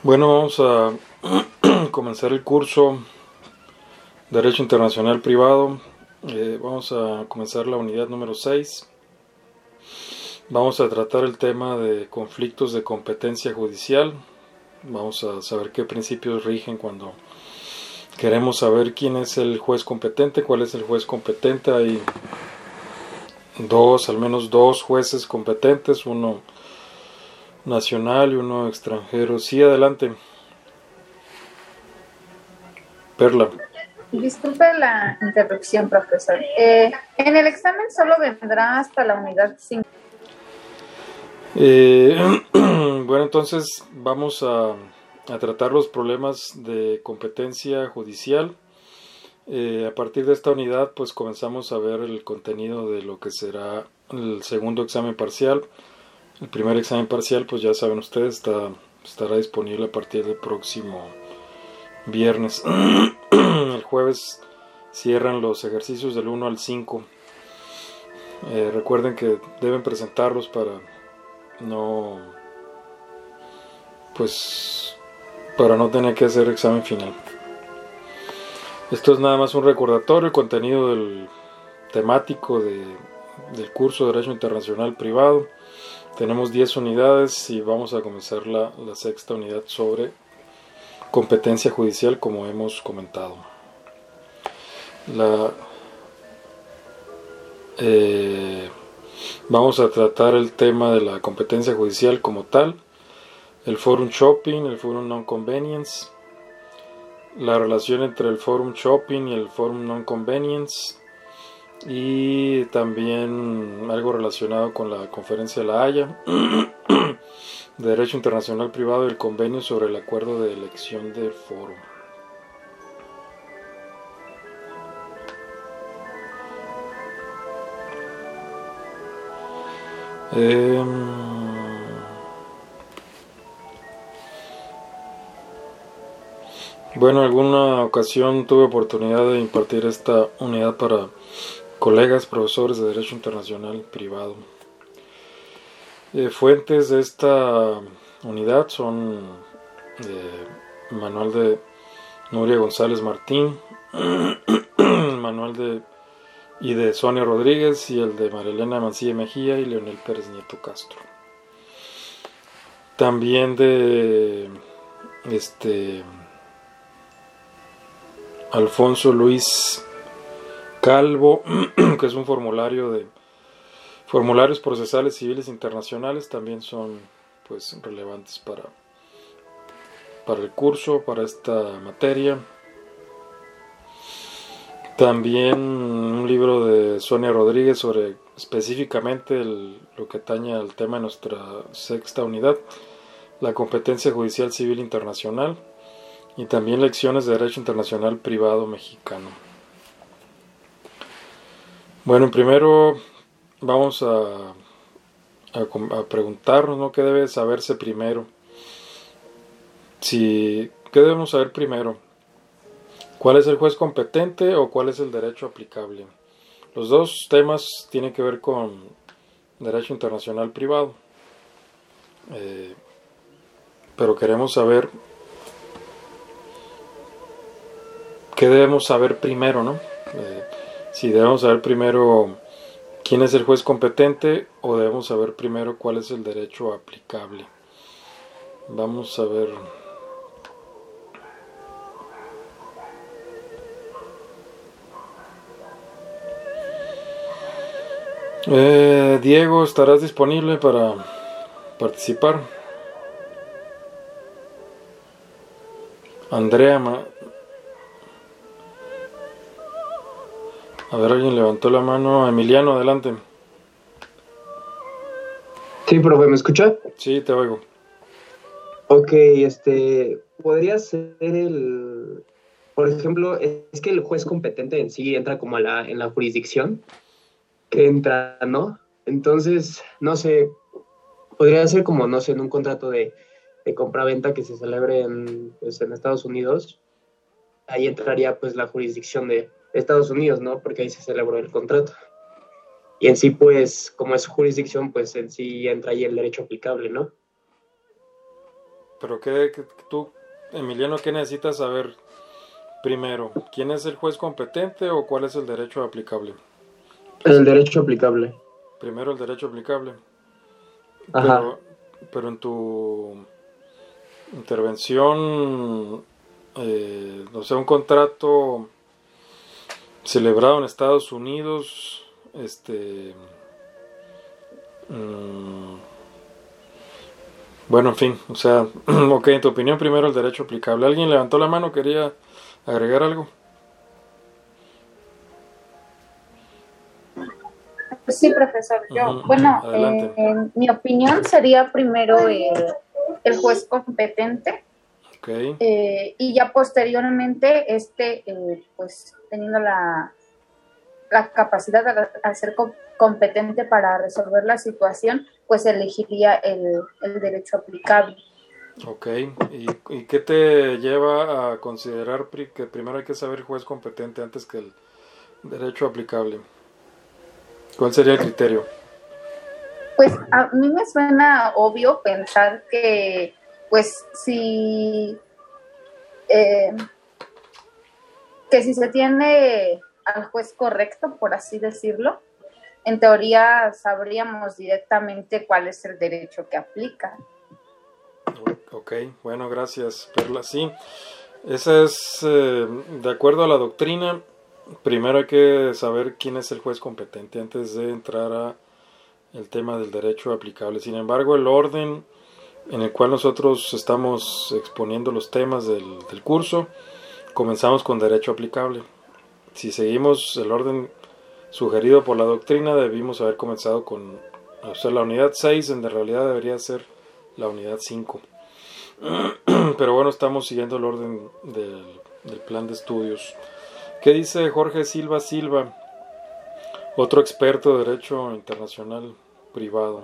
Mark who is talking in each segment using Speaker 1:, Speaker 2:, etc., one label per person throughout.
Speaker 1: Bueno, vamos a comenzar el curso Derecho Internacional Privado. Vamos a comenzar la unidad número 6. Vamos a tratar el tema de conflictos de competencia judicial. Vamos a saber qué principios rigen cuando queremos saber quién es el juez competente, cuál es el juez competente. Hay al menos dos jueces competentes, uno nacional y uno extranjero. Sí, adelante. Perla.
Speaker 2: Disculpe la interrupción, profesor. En el examen solo vendrá hasta la unidad 5.
Speaker 1: Bueno, entonces vamos a tratar los problemas de competencia judicial. A partir de esta unidad, pues comenzamos a ver el contenido de lo que será el segundo examen parcial. El primer examen parcial, pues ya saben ustedes, estará disponible a partir del próximo viernes. El jueves cierran los ejercicios del 1 al 5. Recuerden que deben presentarlos para no tener que hacer examen final. Esto es nada más un recordatorio, el contenido del temático del curso de Derecho Internacional Privado. Tenemos 10 unidades y vamos a comenzar la sexta unidad sobre competencia judicial, como hemos comentado. Vamos a tratar el tema de la competencia judicial como tal, el forum shopping, el forum non-convenience, la relación entre el forum shopping y el forum non-convenience, y también algo relacionado con la Conferencia de La Haya, de Derecho Internacional Privado y el convenio sobre el acuerdo de elección del foro. Bueno, en alguna ocasión tuve oportunidad de impartir esta unidad para colegas profesores de Derecho Internacional Privado. Fuentes de esta unidad son el manual de Nuria González Martín, el manual de Sonia Rodríguez y el de Marilena Mancilla Mejía y Leonel Pérez Nieto Castro. También de Alfonso Luis Calvo, que es un formulario de formularios procesales civiles internacionales, también son pues relevantes para el curso, para esta materia. También un libro de Sonia Rodríguez sobre específicamente lo que atañe al tema de nuestra sexta unidad, la competencia judicial civil internacional, y también lecciones de Derecho Internacional Privado mexicano. Bueno, primero vamos a preguntarnos, ¿no?, ¿qué debe saberse primero? ¿Qué debemos saber primero? ¿Cuál es el juez competente o cuál es el derecho aplicable? Los dos temas tienen que ver con Derecho Internacional Privado. Pero queremos saber qué debemos saber primero, ¿no? Si debemos saber primero quién es el juez competente o debemos saber primero cuál es el derecho aplicable. Vamos a ver. Diego, ¿estarás disponible para participar? Andrea, a ver, alguien levantó la mano. Emiliano, adelante.
Speaker 3: Sí, profe, ¿me escucha?
Speaker 1: Sí, te oigo.
Speaker 3: Ok, podría ser por ejemplo, es que el juez competente en sí entra como en la jurisdicción que entra, ¿no? Entonces, no sé, podría ser como, no sé, en un contrato de compraventa que se celebre en Estados Unidos, ahí entraría pues la jurisdicción de Estados Unidos, ¿no? Porque ahí se celebró el contrato. Y en sí, pues, como es jurisdicción, pues en sí entra ahí el derecho aplicable, ¿no?
Speaker 1: Pero tú, Emiliano, ¿qué necesitas saber primero? ¿Quién es el juez competente o cuál es el derecho aplicable?
Speaker 3: El derecho aplicable.
Speaker 1: Primero el derecho aplicable.
Speaker 3: Ajá.
Speaker 1: Pero en tu intervención, o sea, un contrato celebrado en Estados Unidos, bueno, en fin, o sea, ok, en tu opinión primero el derecho aplicable. ¿Alguien levantó la mano? ¿Quería agregar algo?
Speaker 2: Sí, profesor.
Speaker 1: Adelante.
Speaker 2: En mi opinión sería primero el juez competente.
Speaker 1: Okay.
Speaker 2: Y ya posteriormente, pues teniendo la capacidad de ser competente para resolver la situación, pues elegiría el derecho aplicable.
Speaker 1: Ok, ¿y qué te lleva a considerar que primero hay que saber el juez competente antes que el derecho aplicable? ¿Cuál sería el criterio?
Speaker 2: Pues a mí me suena obvio pensar que, pues, si se tiene al juez correcto, por así decirlo, en teoría sabríamos directamente cuál es el derecho que aplica.
Speaker 1: Ok, bueno, gracias, Perla. Sí, esa es, de acuerdo a la doctrina, primero hay que saber quién es el juez competente antes de entrar a el tema del derecho aplicable. Sin embargo, el orden en el cual nosotros estamos exponiendo los temas del curso, comenzamos con derecho aplicable. Si seguimos el orden sugerido por la doctrina, debimos haber comenzado con, o sea, la unidad 6, en realidad debería ser la unidad 5. Pero bueno, estamos siguiendo el orden del plan de estudios. ¿Qué dice Jorge Silva Silva, otro experto de derecho internacional privado?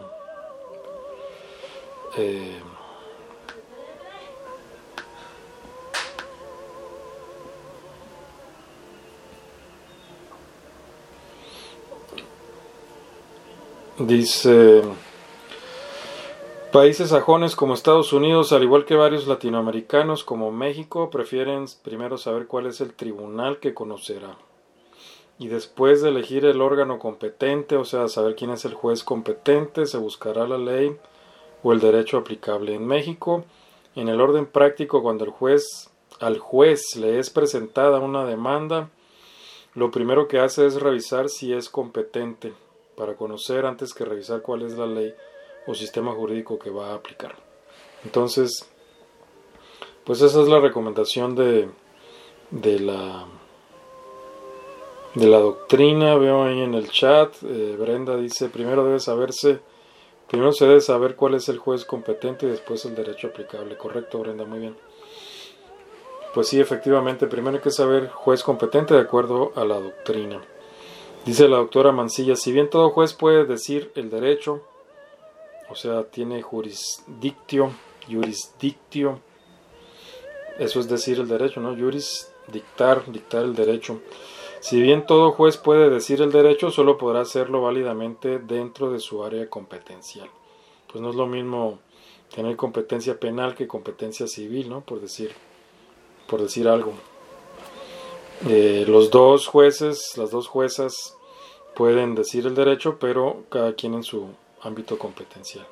Speaker 1: Dice: países sajones como Estados Unidos, al igual que varios latinoamericanos como México, prefieren primero saber cuál es el tribunal que conocerá. Y después de elegir el órgano competente, o sea, saber quién es el juez competente, se buscará la ley o el derecho aplicable. En México, en el orden práctico, cuando al juez le es presentada una demanda, lo primero que hace es revisar si es competente, para conocer antes que revisar cuál es la ley o sistema jurídico que va a aplicar. Entonces, pues esa es la recomendación de la doctrina. Veo ahí en el chat, Brenda dice: primero se debe saber cuál es el juez competente y después el derecho aplicable. Correcto, Brenda, muy bien. Pues sí, efectivamente, primero hay que saber juez competente de acuerdo a la doctrina. Dice la doctora Mancilla: si bien todo juez puede decir el derecho, o sea, tiene jurisdictio, eso es decir el derecho, ¿no? Dictar el derecho. Si bien todo juez puede decir el derecho, solo podrá hacerlo válidamente dentro de su área competencial. Pues no es lo mismo tener competencia penal que competencia civil, ¿no? Por decir algo. Los dos jueces, las dos juezas pueden decir el derecho, pero cada quien en su ámbito competencial.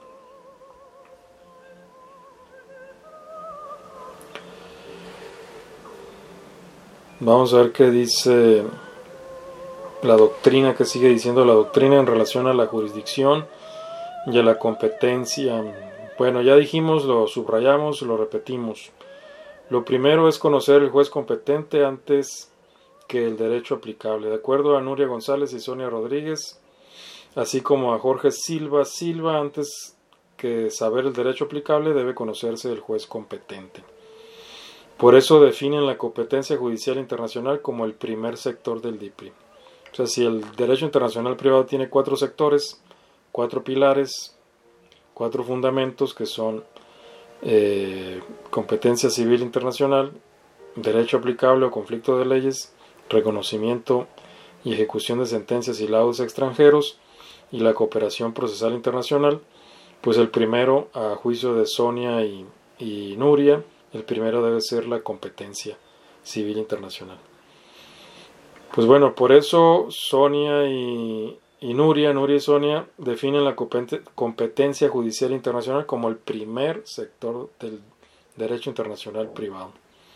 Speaker 1: Vamos a ver qué dice la doctrina, que sigue diciendo la doctrina en relación a la jurisdicción y a la competencia. Bueno, ya dijimos, lo subrayamos, lo repetimos. Lo primero es conocer el juez competente antes que el derecho aplicable. De acuerdo a Nuria González y Sonia Rodríguez, así como a Jorge Silva Silva, antes que saber el derecho aplicable debe conocerse el juez competente. Por eso definen la competencia judicial internacional como el primer sector del DIPRI. O sea, si el derecho internacional privado tiene 4 sectores, 4 pilares, 4 fundamentos que son competencia civil internacional, derecho aplicable o conflicto de leyes, reconocimiento y ejecución de sentencias y laudos extranjeros y la cooperación procesal internacional, pues el primero, a juicio de Sonia y y Nuria. El primero debe ser la competencia civil internacional. Pues bueno, por eso Sonia y Nuria y Sonia definen la competencia judicial internacional como el primer sector del derecho internacional privado.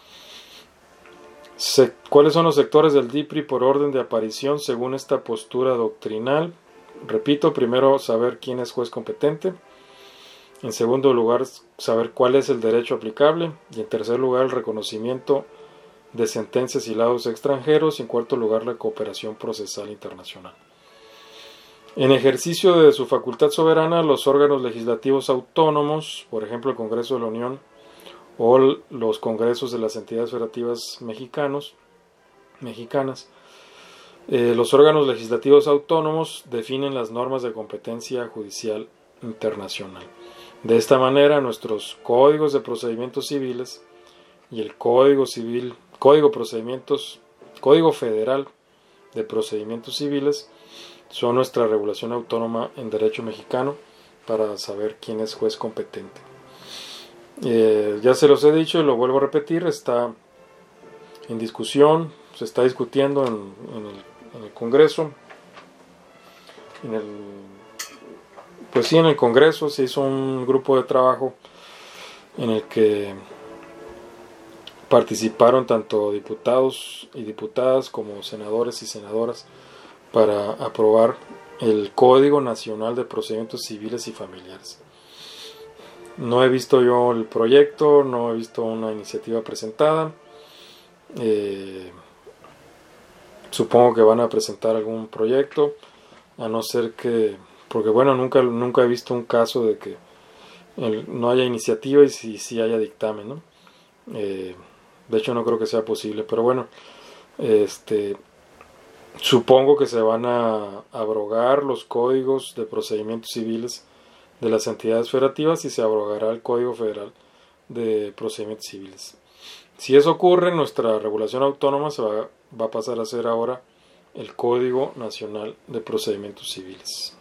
Speaker 1: ¿Cuáles son los sectores del DIPRI por orden de aparición según esta postura doctrinal? Repito, primero saber quién es juez competente. En segundo lugar, saber cuál es el derecho aplicable. Y en tercer lugar, el reconocimiento de sentencias y laudos extranjeros. Y en cuarto lugar, la cooperación procesal internacional. En ejercicio de su facultad soberana, los órganos legislativos autónomos, por ejemplo el Congreso de la Unión o los congresos de las entidades federativas mexicanas, los órganos legislativos autónomos definen las normas de competencia judicial internacional. De esta manera, nuestros códigos de procedimientos civiles y el Código Federal de Procedimientos Civiles son nuestra regulación autónoma en derecho mexicano para saber quién es juez competente. Ya se los he dicho y lo vuelvo a repetir, está en discusión, se está discutiendo en el Congreso, en el Congreso se hizo un grupo de trabajo en el que participaron tanto diputados y diputadas como senadores y senadoras para aprobar el Código Nacional de Procedimientos Civiles y Familiares. No he visto yo el proyecto, no he visto una iniciativa presentada. Supongo que van a presentar algún proyecto, a no ser que, porque bueno, nunca he visto un caso de que no haya iniciativa y sí haya dictamen, ¿no? De hecho no creo que sea posible, pero bueno, supongo que se van a abrogar los códigos de procedimientos civiles de las entidades federativas y se abrogará el Código Federal de Procedimientos Civiles. Si eso ocurre, nuestra regulación autónoma va a pasar a ser ahora el Código Nacional de Procedimientos Civiles.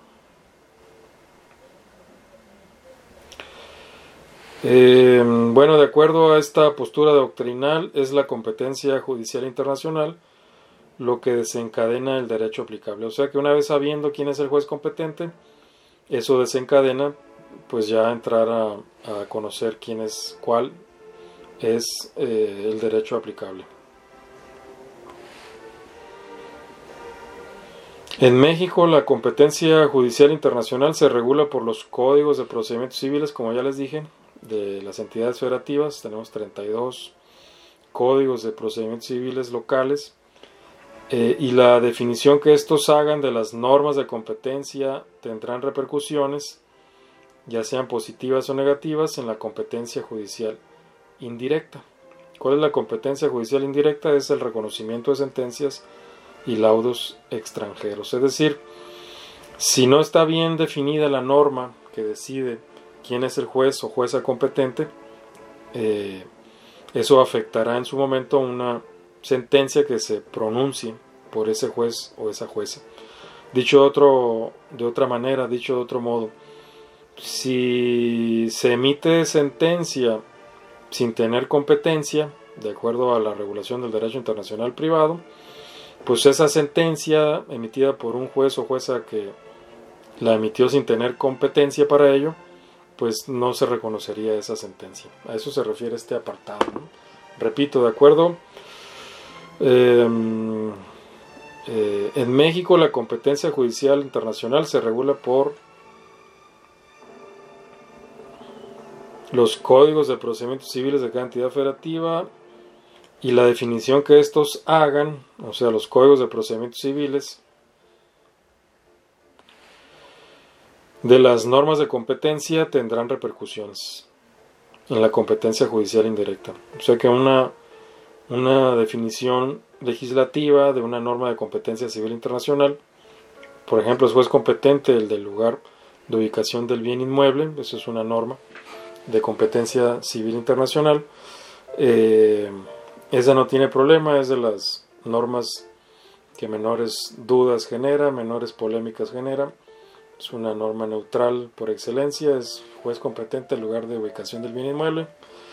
Speaker 1: Bueno, de acuerdo a esta postura doctrinal, es la competencia judicial internacional lo que desencadena el derecho aplicable. O sea que una vez sabiendo quién es el juez competente, eso desencadena pues ya entrar a conocer cuál es el derecho aplicable. En México, la competencia judicial internacional se regula por los códigos de procedimientos civiles, como ya les dije, de las entidades federativas. Tenemos 32 códigos de procedimientos civiles locales, y la definición que estos hagan de las normas de competencia tendrán repercusiones, ya sean positivas o negativas, en la competencia judicial indirecta. ¿Cuál es la competencia judicial indirecta? Es el reconocimiento de sentencias y laudos extranjeros. Es decir, si no está bien definida la norma que decide quién es el juez o jueza competente, eso afectará en su momento una sentencia que se pronuncie por ese juez o esa jueza. Dicho de otra manera, dicho de otro modo, si se emite sentencia sin tener competencia, de acuerdo a la regulación del derecho internacional privado, pues esa sentencia emitida por un juez o jueza que la emitió sin tener competencia para ello, pues no se reconocería esa sentencia. A eso se refiere este apartado, ¿no? Repito, de acuerdo. En México la competencia judicial internacional se regula por los códigos de procedimientos civiles de cada entidad federativa y la definición que estos hagan, o sea, los códigos de procedimientos civiles de las normas de competencia tendrán repercusiones en la competencia judicial indirecta. O sea que una definición legislativa de una norma de competencia civil internacional, por ejemplo, es juez competente el del lugar de ubicación del bien inmueble, eso es una norma de competencia civil internacional. Esa no tiene problema, es de las normas que menores dudas genera, menores polémicas genera. Es una norma neutral por excelencia, es juez competente el lugar de ubicación del bien inmueble.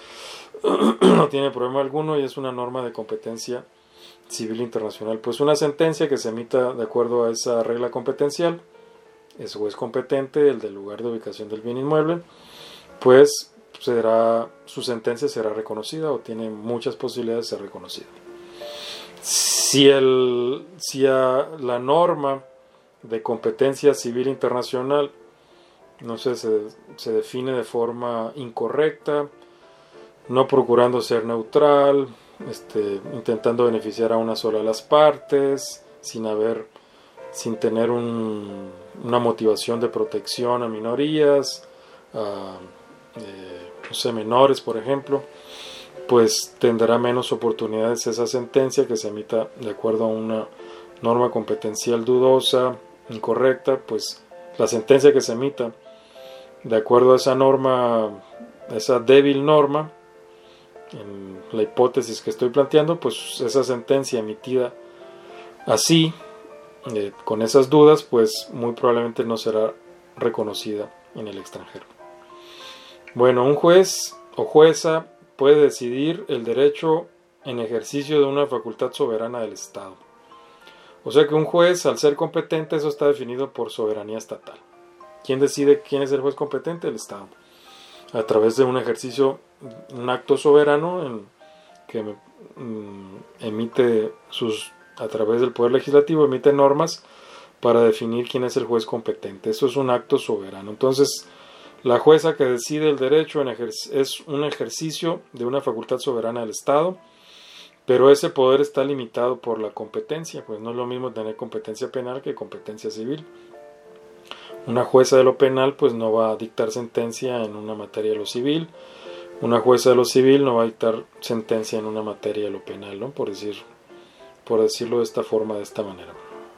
Speaker 1: no tiene problema alguno y es una norma de competencia civil internacional. Pues una sentencia que se emita de acuerdo a esa regla competencial, es juez competente, el del lugar de ubicación del bien inmueble, pues su sentencia será reconocida o tiene muchas posibilidades de ser reconocida. Si la norma de competencia civil internacional, no sé, se define de forma incorrecta, no procurando ser neutral, intentando beneficiar a una sola de las partes, sin tener una motivación de protección a minorías, no sé, menores, por ejemplo, pues tendrá menos oportunidades esa sentencia que se emita de acuerdo a una norma competencial dudosa, incorrecta. Pues la sentencia que se emita de acuerdo a esa norma, esa débil norma, en la hipótesis que estoy planteando, pues esa sentencia emitida así, con esas dudas, pues muy probablemente no será reconocida en el extranjero. Bueno, un juez o jueza puede decidir el derecho en ejercicio de una facultad soberana del Estado. O sea que un juez, al ser competente, eso está definido por soberanía estatal. ¿Quién decide quién es el juez competente? El Estado. A través de un ejercicio, un acto soberano que emite a través del Poder Legislativo, emite normas para definir quién es el juez competente. Eso es un acto soberano. Entonces, la jueza que decide el derecho es un ejercicio de una facultad soberana del Estado, pero ese poder está limitado por la competencia, pues no es lo mismo tener competencia penal que competencia civil. Una jueza de lo penal pues no va a dictar sentencia en una materia de lo civil, una jueza de lo civil no va a dictar sentencia en una materia de lo penal, ¿no? Por decirlo de esta forma, de esta manera.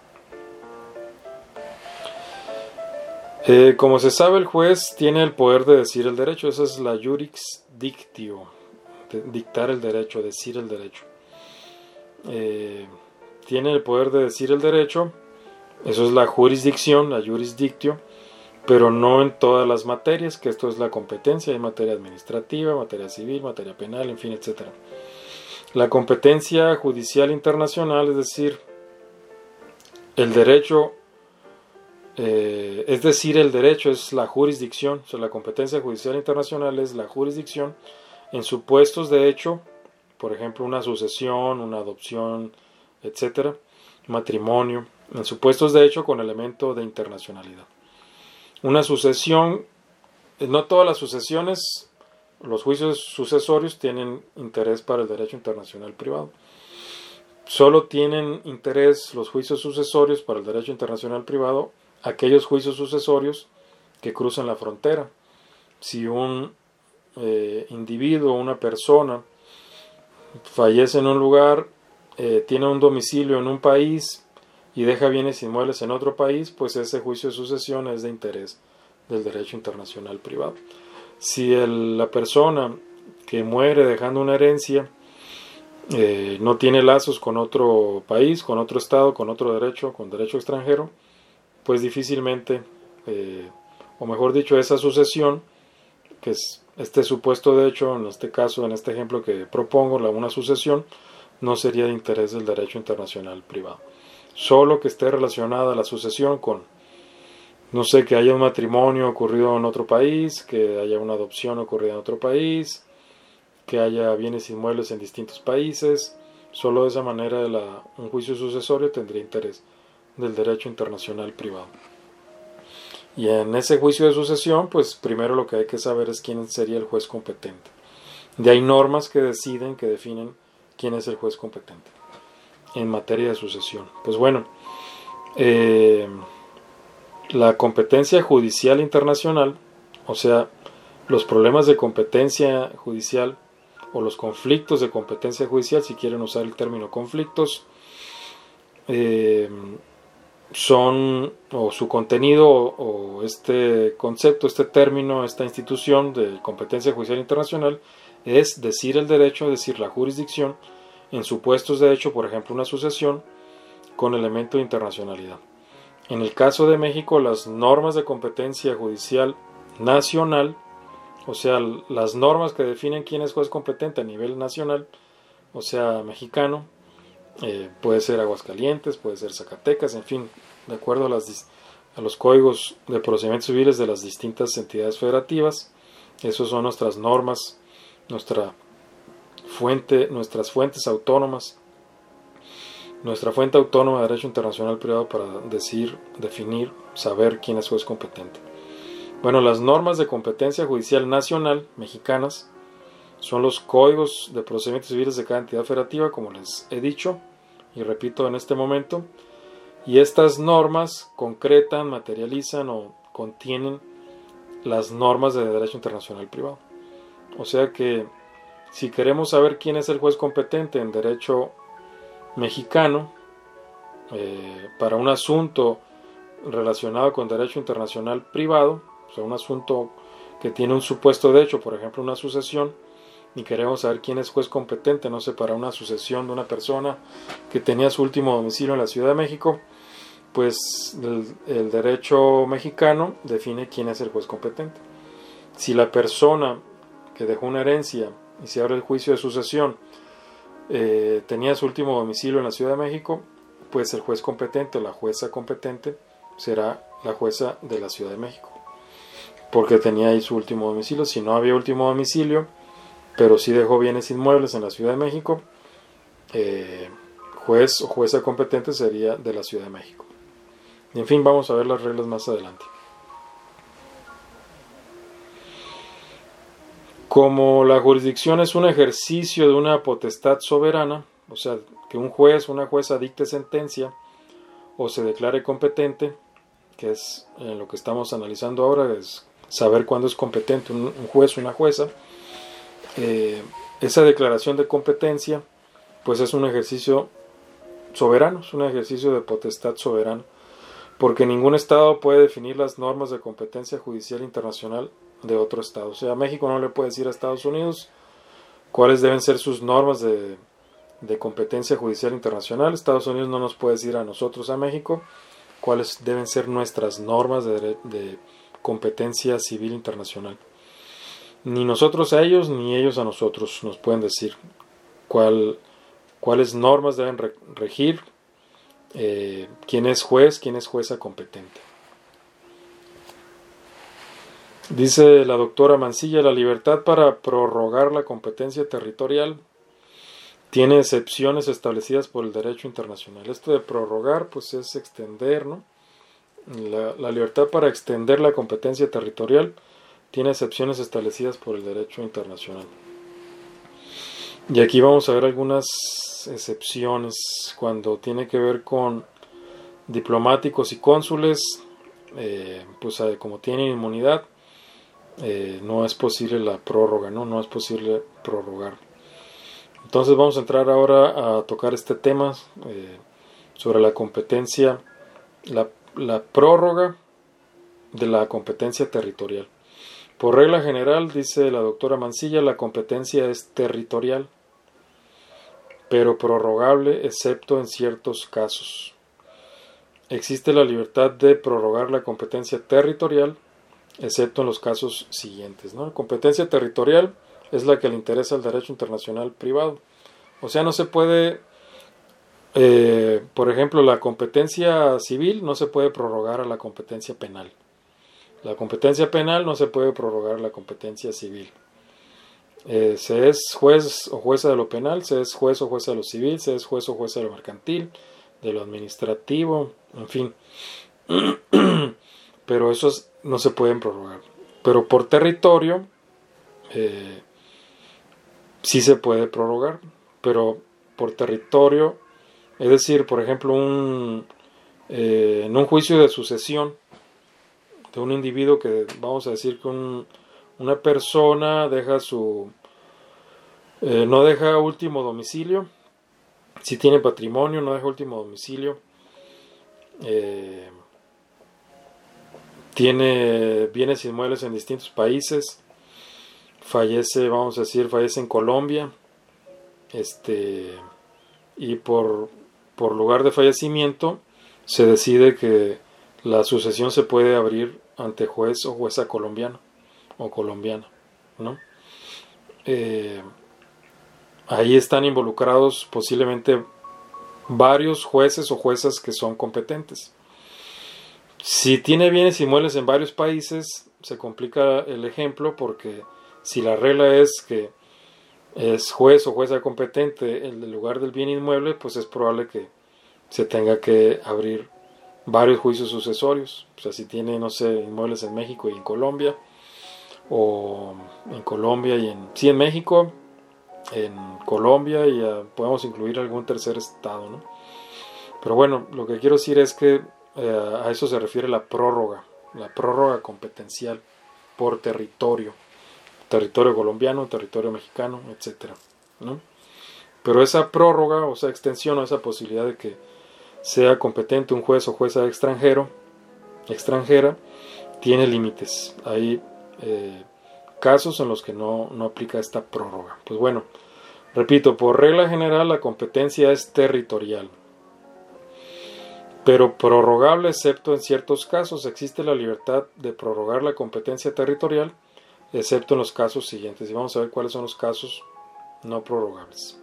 Speaker 1: Como se sabe, el juez tiene el poder de decir el derecho. Esa es la jurisdictio, dictar el derecho, decir el derecho. Tiene el poder de decir el derecho. Eso es la jurisdicción, la jurisdictio, pero no en todas las materias, que esto es la competencia. Hay materia administrativa, materia civil, materia penal, en fin, etc. La competencia judicial internacional, es decir, el derecho, el derecho es la jurisdicción. O sea, la competencia judicial internacional es la jurisdicción en supuestos de hecho, por ejemplo, una sucesión, una adopción, etc., matrimonio, en supuestos de hecho con elemento de internacionalidad. Una sucesión, no todas las sucesiones, los juicios sucesorios tienen interés para el derecho internacional privado. Solo tienen interés los juicios sucesorios para el derecho internacional privado aquellos juicios sucesorios que cruzan la frontera. Si un individuo, una persona, fallece en un lugar, tiene un domicilio en un país y deja bienes inmuebles en otro país, pues ese juicio de sucesión es de interés del derecho internacional privado. Si la persona que muere dejando una herencia no tiene lazos con otro país, con otro estado, con otro derecho, con derecho extranjero, pues difícilmente, o mejor dicho, esa sucesión, que es este supuesto de hecho, en este caso, en este ejemplo que propongo, una sucesión, no sería de interés del derecho internacional privado. Solo que esté relacionada la sucesión con, no sé, que haya un matrimonio ocurrido en otro país, que haya una adopción ocurrida en otro país, que haya bienes inmuebles en distintos países. Solo de esa manera un juicio sucesorio tendría interés del derecho internacional privado. Y en ese juicio de sucesión, pues primero lo que hay que saber es quién sería el juez competente. De ahí normas que definen quién es el juez competente en materia de sucesión. Pues bueno, la competencia judicial internacional, o sea, los problemas de competencia judicial o los conflictos de competencia judicial, si quieren usar el término conflictos, su contenido o este concepto, este término, esta institución de competencia judicial internacional es decir el derecho, es decir, la jurisdicción en supuestos de hecho, por ejemplo, una sucesión con elemento de internacionalidad. En el caso de México, las normas de competencia judicial nacional O sea, las normas que definen quién es juez competente a nivel nacional, o sea, mexicano, puede ser Aguascalientes, puede ser Zacatecas, en fin, de acuerdo a los códigos de procedimientos civiles de las distintas entidades federativas. Esas son nuestras normas, nuestras fuentes autónomas, nuestra fuente autónoma de derecho internacional privado para definir, saber quién es juez competente. Bueno, las normas de competencia judicial nacional mexicanas son los códigos de procedimientos civiles de cada entidad federativa, como les he dicho y repito en este momento, y estas normas concretan, materializan o contienen las normas de derecho internacional privado. O sea que si queremos saber quién es el juez competente en derecho mexicano para un asunto relacionado con derecho internacional privado, o sea, un asunto que tiene un supuesto de hecho, por ejemplo una sucesión, y queremos saber quién es juez competente, no sé, para una sucesión de una persona que tenía su último domicilio en la Ciudad de México, pues el derecho mexicano define quién es el juez competente. Si la persona que dejó una herencia y se abre el juicio de sucesión tenía su último domicilio en la Ciudad de México, pues el juez competente o la jueza competente será la jueza de la Ciudad de México, porque tenía ahí su último domicilio. Si no había último domicilio, pero sí dejó bienes inmuebles en la Ciudad de México, juez o jueza competente sería de la Ciudad de México. Y en fin, vamos a ver las reglas más adelante. Como la jurisdicción es un ejercicio de una potestad soberana, o sea, que un juez o una jueza dicte sentencia o se declare competente, que es lo que estamos analizando ahora, es saber cuándo es competente un juez o una jueza. Esa declaración de competencia pues es un ejercicio soberano, es un ejercicio de potestad soberana, porque ningún estado puede definir las normas de competencia judicial internacional de otro estado. O sea, México no le puede decir a Estados Unidos cuáles deben ser sus normas de competencia judicial internacional. Estados Unidos no nos puede decir a nosotros, a México, cuáles deben ser nuestras normas de competencia civil internacional. Ni nosotros a ellos, ni ellos a nosotros nos pueden decir cuáles normas deben regir, quién es juez, quién es jueza competente. Dice la doctora Mancilla, la libertad para prorrogar la competencia territorial tiene excepciones establecidas por el derecho internacional. Esto de prorrogar pues es extender, ¿no? La libertad para extender la competencia territorial tiene excepciones establecidas por el derecho internacional. Y aquí vamos a ver algunas excepciones cuando tiene que ver con diplomáticos y cónsules, pues como tienen inmunidad, no es posible la prórroga, no es posible prorrogar. Entonces vamos a entrar ahora a tocar este tema sobre la competencia, la prórroga de la competencia territorial. Por regla general, dice la doctora Mancilla, la competencia es territorial, pero prorrogable excepto en ciertos casos. Existe la libertad de prorrogar la competencia territorial, excepto en los casos siguientes, ¿no? La competencia territorial es la que le interesa al derecho internacional privado. O sea, no se puede, por ejemplo, la competencia civil no se puede prorrogar a la competencia penal. La competencia penal no se puede prorrogar a la competencia civil. Se es juez o jueza de lo penal, se es juez o jueza de lo civil, se es juez o jueza de lo mercantil, de lo administrativo, en fin. Pero esos no se pueden prorrogar. Pero por territorio sí se puede prorrogar, pero por territorio, es decir, por ejemplo, en un juicio de sucesión de un individuo que vamos a decir que una persona deja no deja último domicilio, si tiene patrimonio no deja último domicilio, tiene bienes inmuebles en distintos países, fallece en Colombia, y por lugar de fallecimiento se decide que la sucesión se puede abrir ante juez o jueza colombiano o colombiana. ¿no? Ahí están involucrados posiblemente varios jueces o juezas que son competentes. Si tiene bienes inmuebles en varios países, se complica el ejemplo, porque si la regla es que es juez o jueza competente en el lugar del bien inmueble, pues es probable que se tenga que abrir varios juicios sucesorios. O sea, si tiene, no sé, inmuebles en México y en Colombia, o en Colombia y en México, en Colombia, y podemos incluir algún tercer estado, ¿no? Pero bueno, lo que quiero decir es que a eso se refiere la prórroga competencial por territorio colombiano, territorio mexicano, etcétera, ¿no? Pero esa prórroga, o sea, extensión, o esa posibilidad de que sea competente un juez o jueza extranjera, tiene límites. Hay casos en los que no aplica esta prórroga. Pues bueno, repito, por regla general la competencia es territorial, pero prorrogable excepto en ciertos casos. Existe la libertad de prorrogar la competencia territorial, excepto en los casos siguientes. Y vamos a ver cuáles son los casos no prorrogables.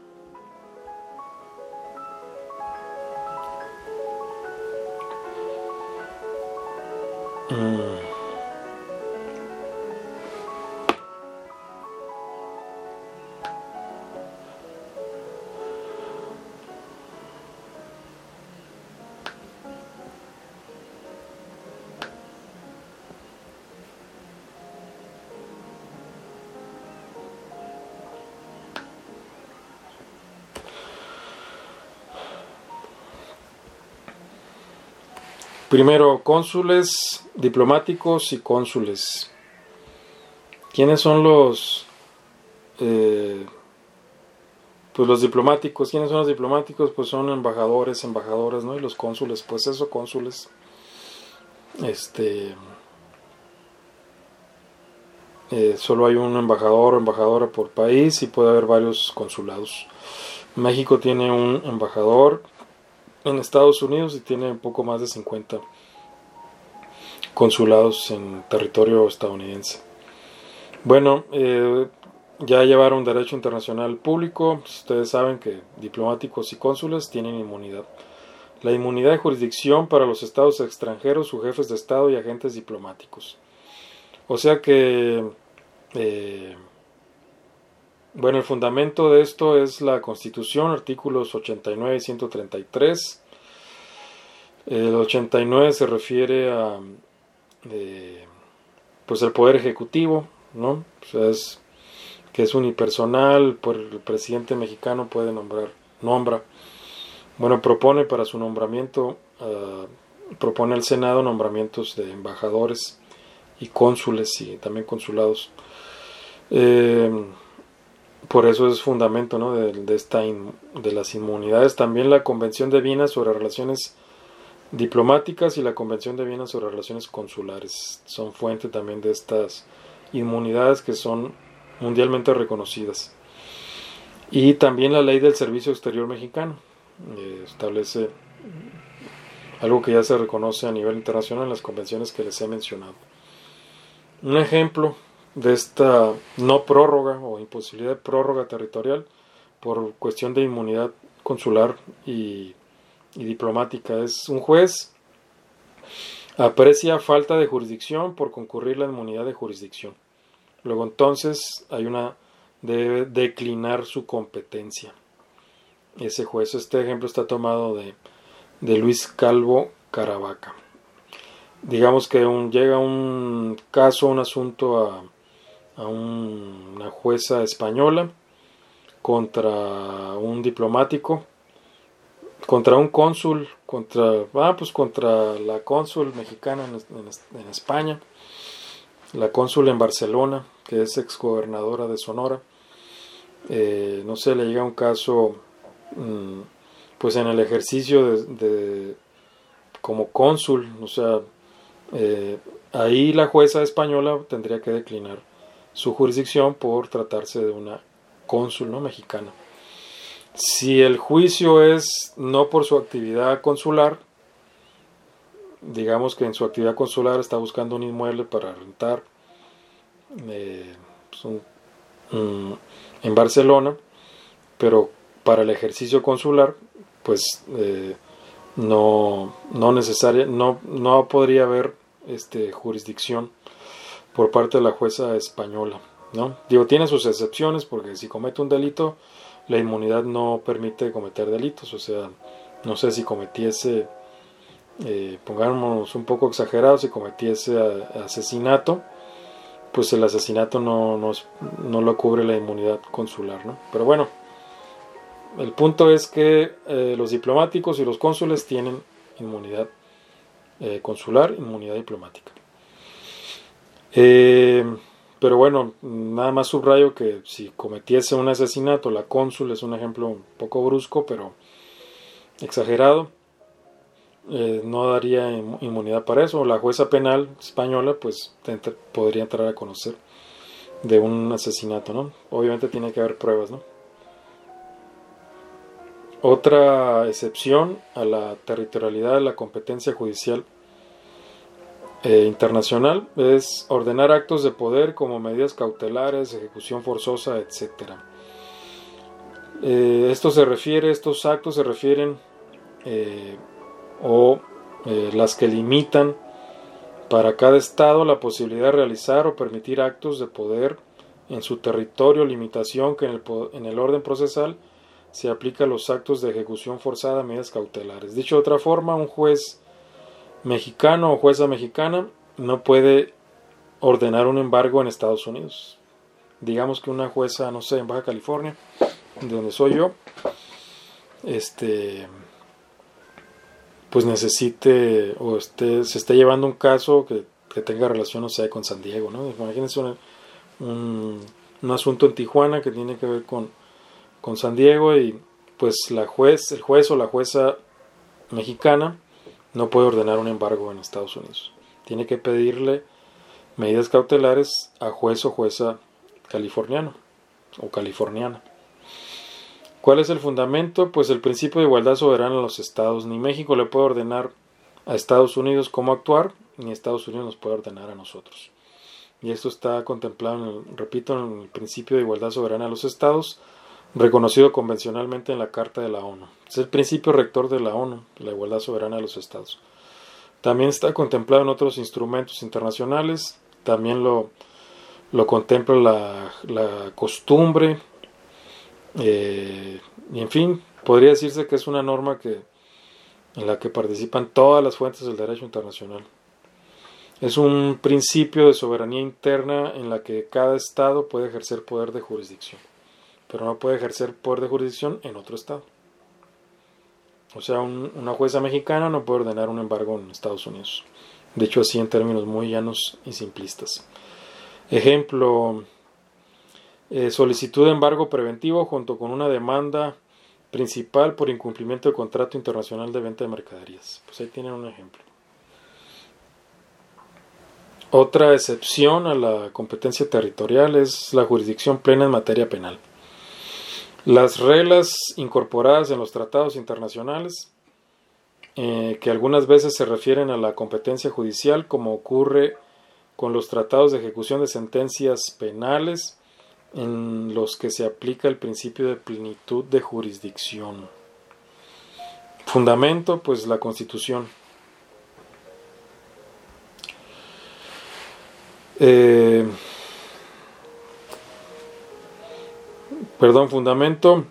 Speaker 1: Primero, cónsules, diplomáticos y cónsules. ¿Quiénes son los pues los diplomáticos? ¿Quiénes son los diplomáticos? Pues son embajadores, embajadoras, ¿no? Y los cónsules, pues eso, cónsules. Solo hay un embajador o embajadora por país, y puede haber varios consulados. México tiene un embajador en Estados Unidos y tiene un poco más de 50 consulados en territorio estadounidense. Bueno, ya llevaron derecho internacional público. Ustedes saben que diplomáticos y cónsules tienen inmunidad. La inmunidad de jurisdicción para los estados extranjeros, sus jefes de estado y agentes diplomáticos. O sea que, bueno, el fundamento de esto es la Constitución, artículos 89 y 133. El 89 se refiere a pues el poder ejecutivo, ¿no? O sea, que es unipersonal, el presidente mexicano puede nombra. Bueno, propone para su nombramiento, propone al Senado nombramientos de embajadores y cónsules y también consulados. Por eso es fundamento, ¿no? de las inmunidades. También la Convención de Viena sobre relaciones diplomáticas y la Convención de Viena sobre relaciones consulares son fuente también de estas inmunidades que son mundialmente reconocidas. Y también la Ley del Servicio Exterior Mexicano establece algo que ya se reconoce a nivel internacional en las convenciones que les he mencionado. Un ejemplo de esta no prórroga o imposibilidad de prórroga territorial por cuestión de inmunidad consular y diplomática es: un juez aprecia falta de jurisdicción por concurrir la inmunidad de jurisdicción. Luego entonces debe declinar su competencia ese juez. Este ejemplo está tomado de Luis Calvo Caravaca. Digamos que llega un caso, un asunto a una jueza española contra un diplomático, contra un cónsul, contra la cónsul mexicana en España, la cónsul en Barcelona, que es exgobernadora de Sonora. No sé, le llega un caso, pues en el ejercicio de como cónsul, o sea, ahí la jueza española tendría que declinar su jurisdicción por tratarse de una cónsul, ¿no?, mexicana. Si el juicio es no por su actividad consular, digamos que en su actividad consular está buscando un inmueble para rentar, en Barcelona, pero para el ejercicio consular, pues no podría haber jurisdicción por parte de la jueza española, ¿no? Digo, tiene sus excepciones, porque si comete un delito, la inmunidad no permite cometer delitos. O sea, no sé, si cometiese, pongamos un poco exagerado, si cometiese asesinato, pues el asesinato no lo cubre la inmunidad consular, ¿no? Pero bueno, el punto es que los diplomáticos y los cónsules tienen inmunidad consular, inmunidad diplomática. Pero bueno, nada más subrayo que si cometiese un asesinato, la cónsul, es un ejemplo un poco brusco, pero exagerado, no daría inmunidad para eso. La jueza penal española pues podría entrar a conocer de un asesinato, ¿no? Obviamente tiene que haber pruebas, ¿no? Otra excepción a la territorialidad de la competencia judicial internacional es ordenar actos de poder como medidas cautelares, ejecución forzosa, etc. Estos actos se refieren las que limitan para cada estado la posibilidad de realizar o permitir actos de poder en su territorio, limitación que en el orden procesal se aplica a los actos de ejecución forzada, medidas cautelares. Dicho de otra forma, un juez mexicano o jueza mexicana no puede ordenar un embargo en Estados Unidos. Digamos que una jueza, no sé, en Baja California, de donde soy yo, pues necesite o se esté llevando un caso que tenga relación, no sé, con San Diego, ¿no? Imagínense un asunto en Tijuana que tiene que ver con San Diego, y pues el juez o la jueza mexicana no puede ordenar un embargo en Estados Unidos. Tiene que pedirle medidas cautelares a juez o jueza californiano o californiana. ¿Cuál es el fundamento? Pues el principio de igualdad soberana en los estados. Ni México le puede ordenar a Estados Unidos cómo actuar, ni Estados Unidos nos puede ordenar a nosotros. Y esto está contemplado, en el principio de igualdad soberana de los estados, reconocido convencionalmente en la Carta de la ONU. Es el principio rector de la ONU, la igualdad soberana de los estados. También está contemplado en otros instrumentos internacionales. También lo contempla la costumbre. Y en fin, podría decirse que es una norma en la que participan todas las fuentes del derecho internacional. Es un principio de soberanía interna en la que cada estado puede ejercer poder de jurisdicción, pero no puede ejercer poder de jurisdicción en otro estado. O sea, una jueza mexicana no puede ordenar un embargo en Estados Unidos. De hecho, así en términos muy llanos y simplistas. Ejemplo, solicitud de embargo preventivo junto con una demanda principal por incumplimiento del contrato internacional de venta de mercaderías. Pues ahí tienen un ejemplo. Otra excepción a la competencia territorial es la jurisdicción plena en materia penal. Las reglas incorporadas en los tratados internacionales, que algunas veces se refieren a la competencia judicial, como ocurre con los tratados de ejecución de sentencias penales, en los que se aplica el principio de plenitud de jurisdicción. Fundamento, pues la Constitución. Fundamento,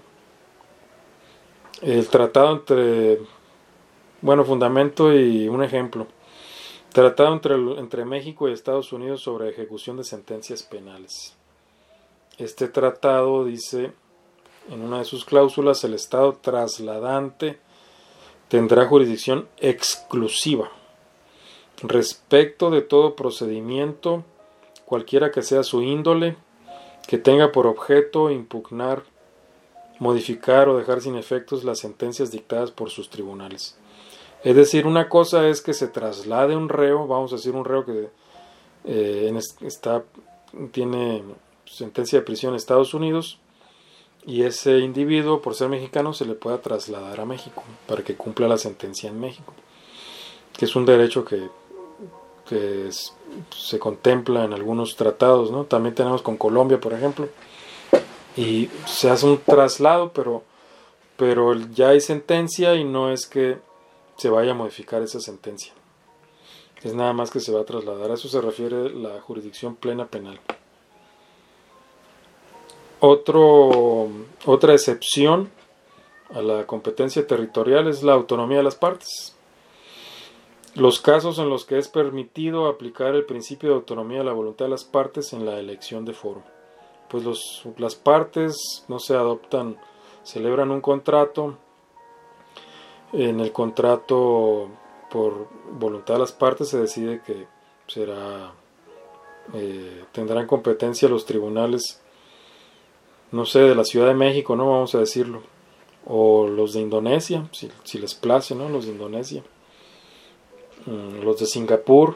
Speaker 1: el tratado fundamento y un ejemplo. Tratado entre México y Estados Unidos sobre ejecución de sentencias penales. Este tratado dice, en una de sus cláusulas, el Estado trasladante tendrá jurisdicción exclusiva respecto de todo procedimiento, cualquiera que sea su índole, que tenga por objeto impugnar, modificar o dejar sin efectos las sentencias dictadas por sus tribunales. Es decir, una cosa es que se traslade un reo, vamos a decir un reo que tiene sentencia de prisión en Estados Unidos, y ese individuo, por ser mexicano, se le pueda trasladar a México para que cumpla la sentencia en México, que es un derecho que se contempla en algunos tratados, ¿no? También tenemos con Colombia, por ejemplo, y se hace un traslado, pero ya hay sentencia y no es que se vaya a modificar esa sentencia. Es nada más que se va a trasladar. A eso se refiere la jurisdicción plena penal. Otra excepción a la competencia territorial es la autonomía de las partes. Los casos en los que es permitido aplicar el principio de autonomía de la voluntad de las partes en la elección de foro. Pues las partes no se adoptan, celebran un contrato. En el contrato, por voluntad de las partes, se decide que tendrán competencia los tribunales, no sé, de la Ciudad de México, ¿no? Vamos a decirlo. O los de Indonesia, si les place, ¿no? Los de Indonesia. Los de Singapur,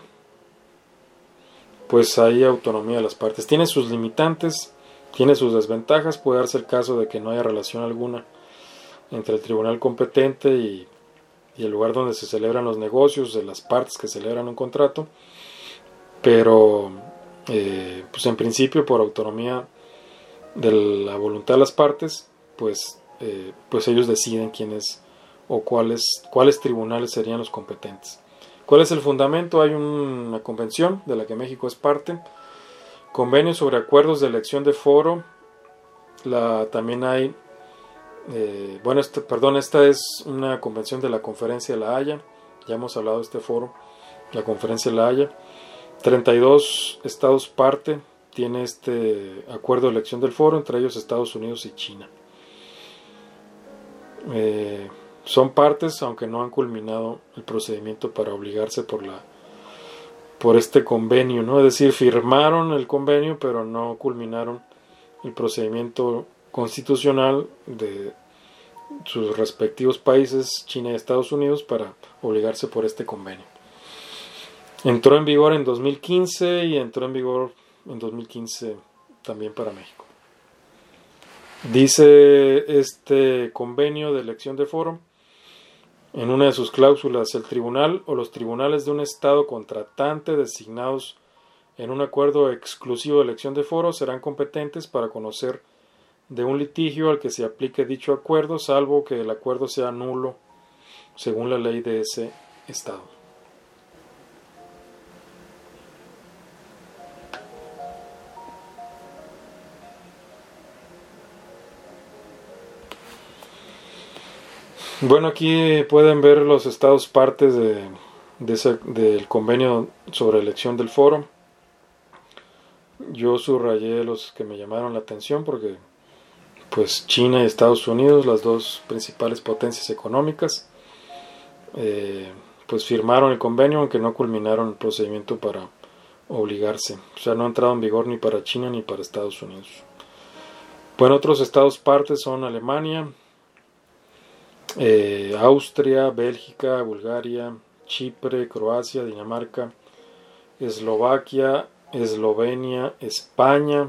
Speaker 1: pues hay autonomía de las partes. Tiene sus limitantes, tiene sus desventajas. Puede darse el caso de que no haya relación alguna entre el tribunal competente y el lugar donde se celebran los negocios de las partes que celebran un contrato, pero pues en principio, por autonomía de la voluntad de las partes, pues ellos deciden quiénes o cuáles tribunales serían los competentes. ¿Cuál es el fundamento? Hay una convención de la que México es parte, convenio sobre acuerdos de elección de foro. También hay esta es una convención de la Conferencia de la Haya. Ya hemos hablado de este foro, la Conferencia de la Haya. 32 estados parte tiene este acuerdo de elección del foro, entre ellos Estados Unidos y China. Son partes, aunque no han culminado el procedimiento para obligarse por este convenio, ¿no? Es decir, firmaron el convenio, pero no culminaron el procedimiento constitucional de sus respectivos países, China y Estados Unidos, para obligarse por este convenio. Entró en vigor en 2015 y entró en vigor en 2015 también para México. Dice este convenio de elección de foro, en una de sus cláusulas: el tribunal o los tribunales de un estado contratante designados en un acuerdo exclusivo de elección de foro serán competentes para conocer de un litigio al que se aplique dicho acuerdo, salvo que el acuerdo sea nulo según la ley de ese estado. Bueno, aquí pueden ver los estados partes del convenio sobre elección del foro. Yo subrayé los que me llamaron la atención porque pues China y Estados Unidos, las dos principales potencias económicas, pues firmaron el convenio, aunque no culminaron el procedimiento para obligarse. O sea, no ha entrado en vigor ni para China ni para Estados Unidos. Bueno, otros estados partes son Alemania, Austria, Bélgica, Bulgaria, Chipre, Croacia, Dinamarca, Eslovaquia, Eslovenia, España,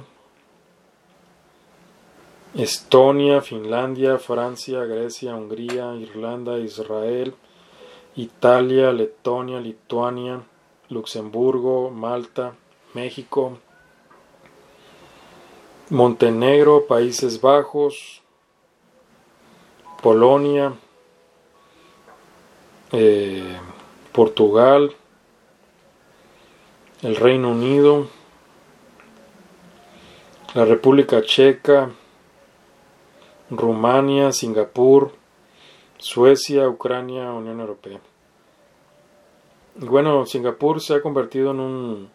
Speaker 1: Estonia, Finlandia, Francia, Grecia, Hungría, Irlanda, Israel, Italia, Letonia, Lituania, Luxemburgo, Malta, México, Montenegro, Países Bajos, Polonia, Portugal, el Reino Unido, la República Checa, Rumania, Singapur, Suecia, Ucrania, Unión Europea. Y bueno, Singapur se ha convertido en un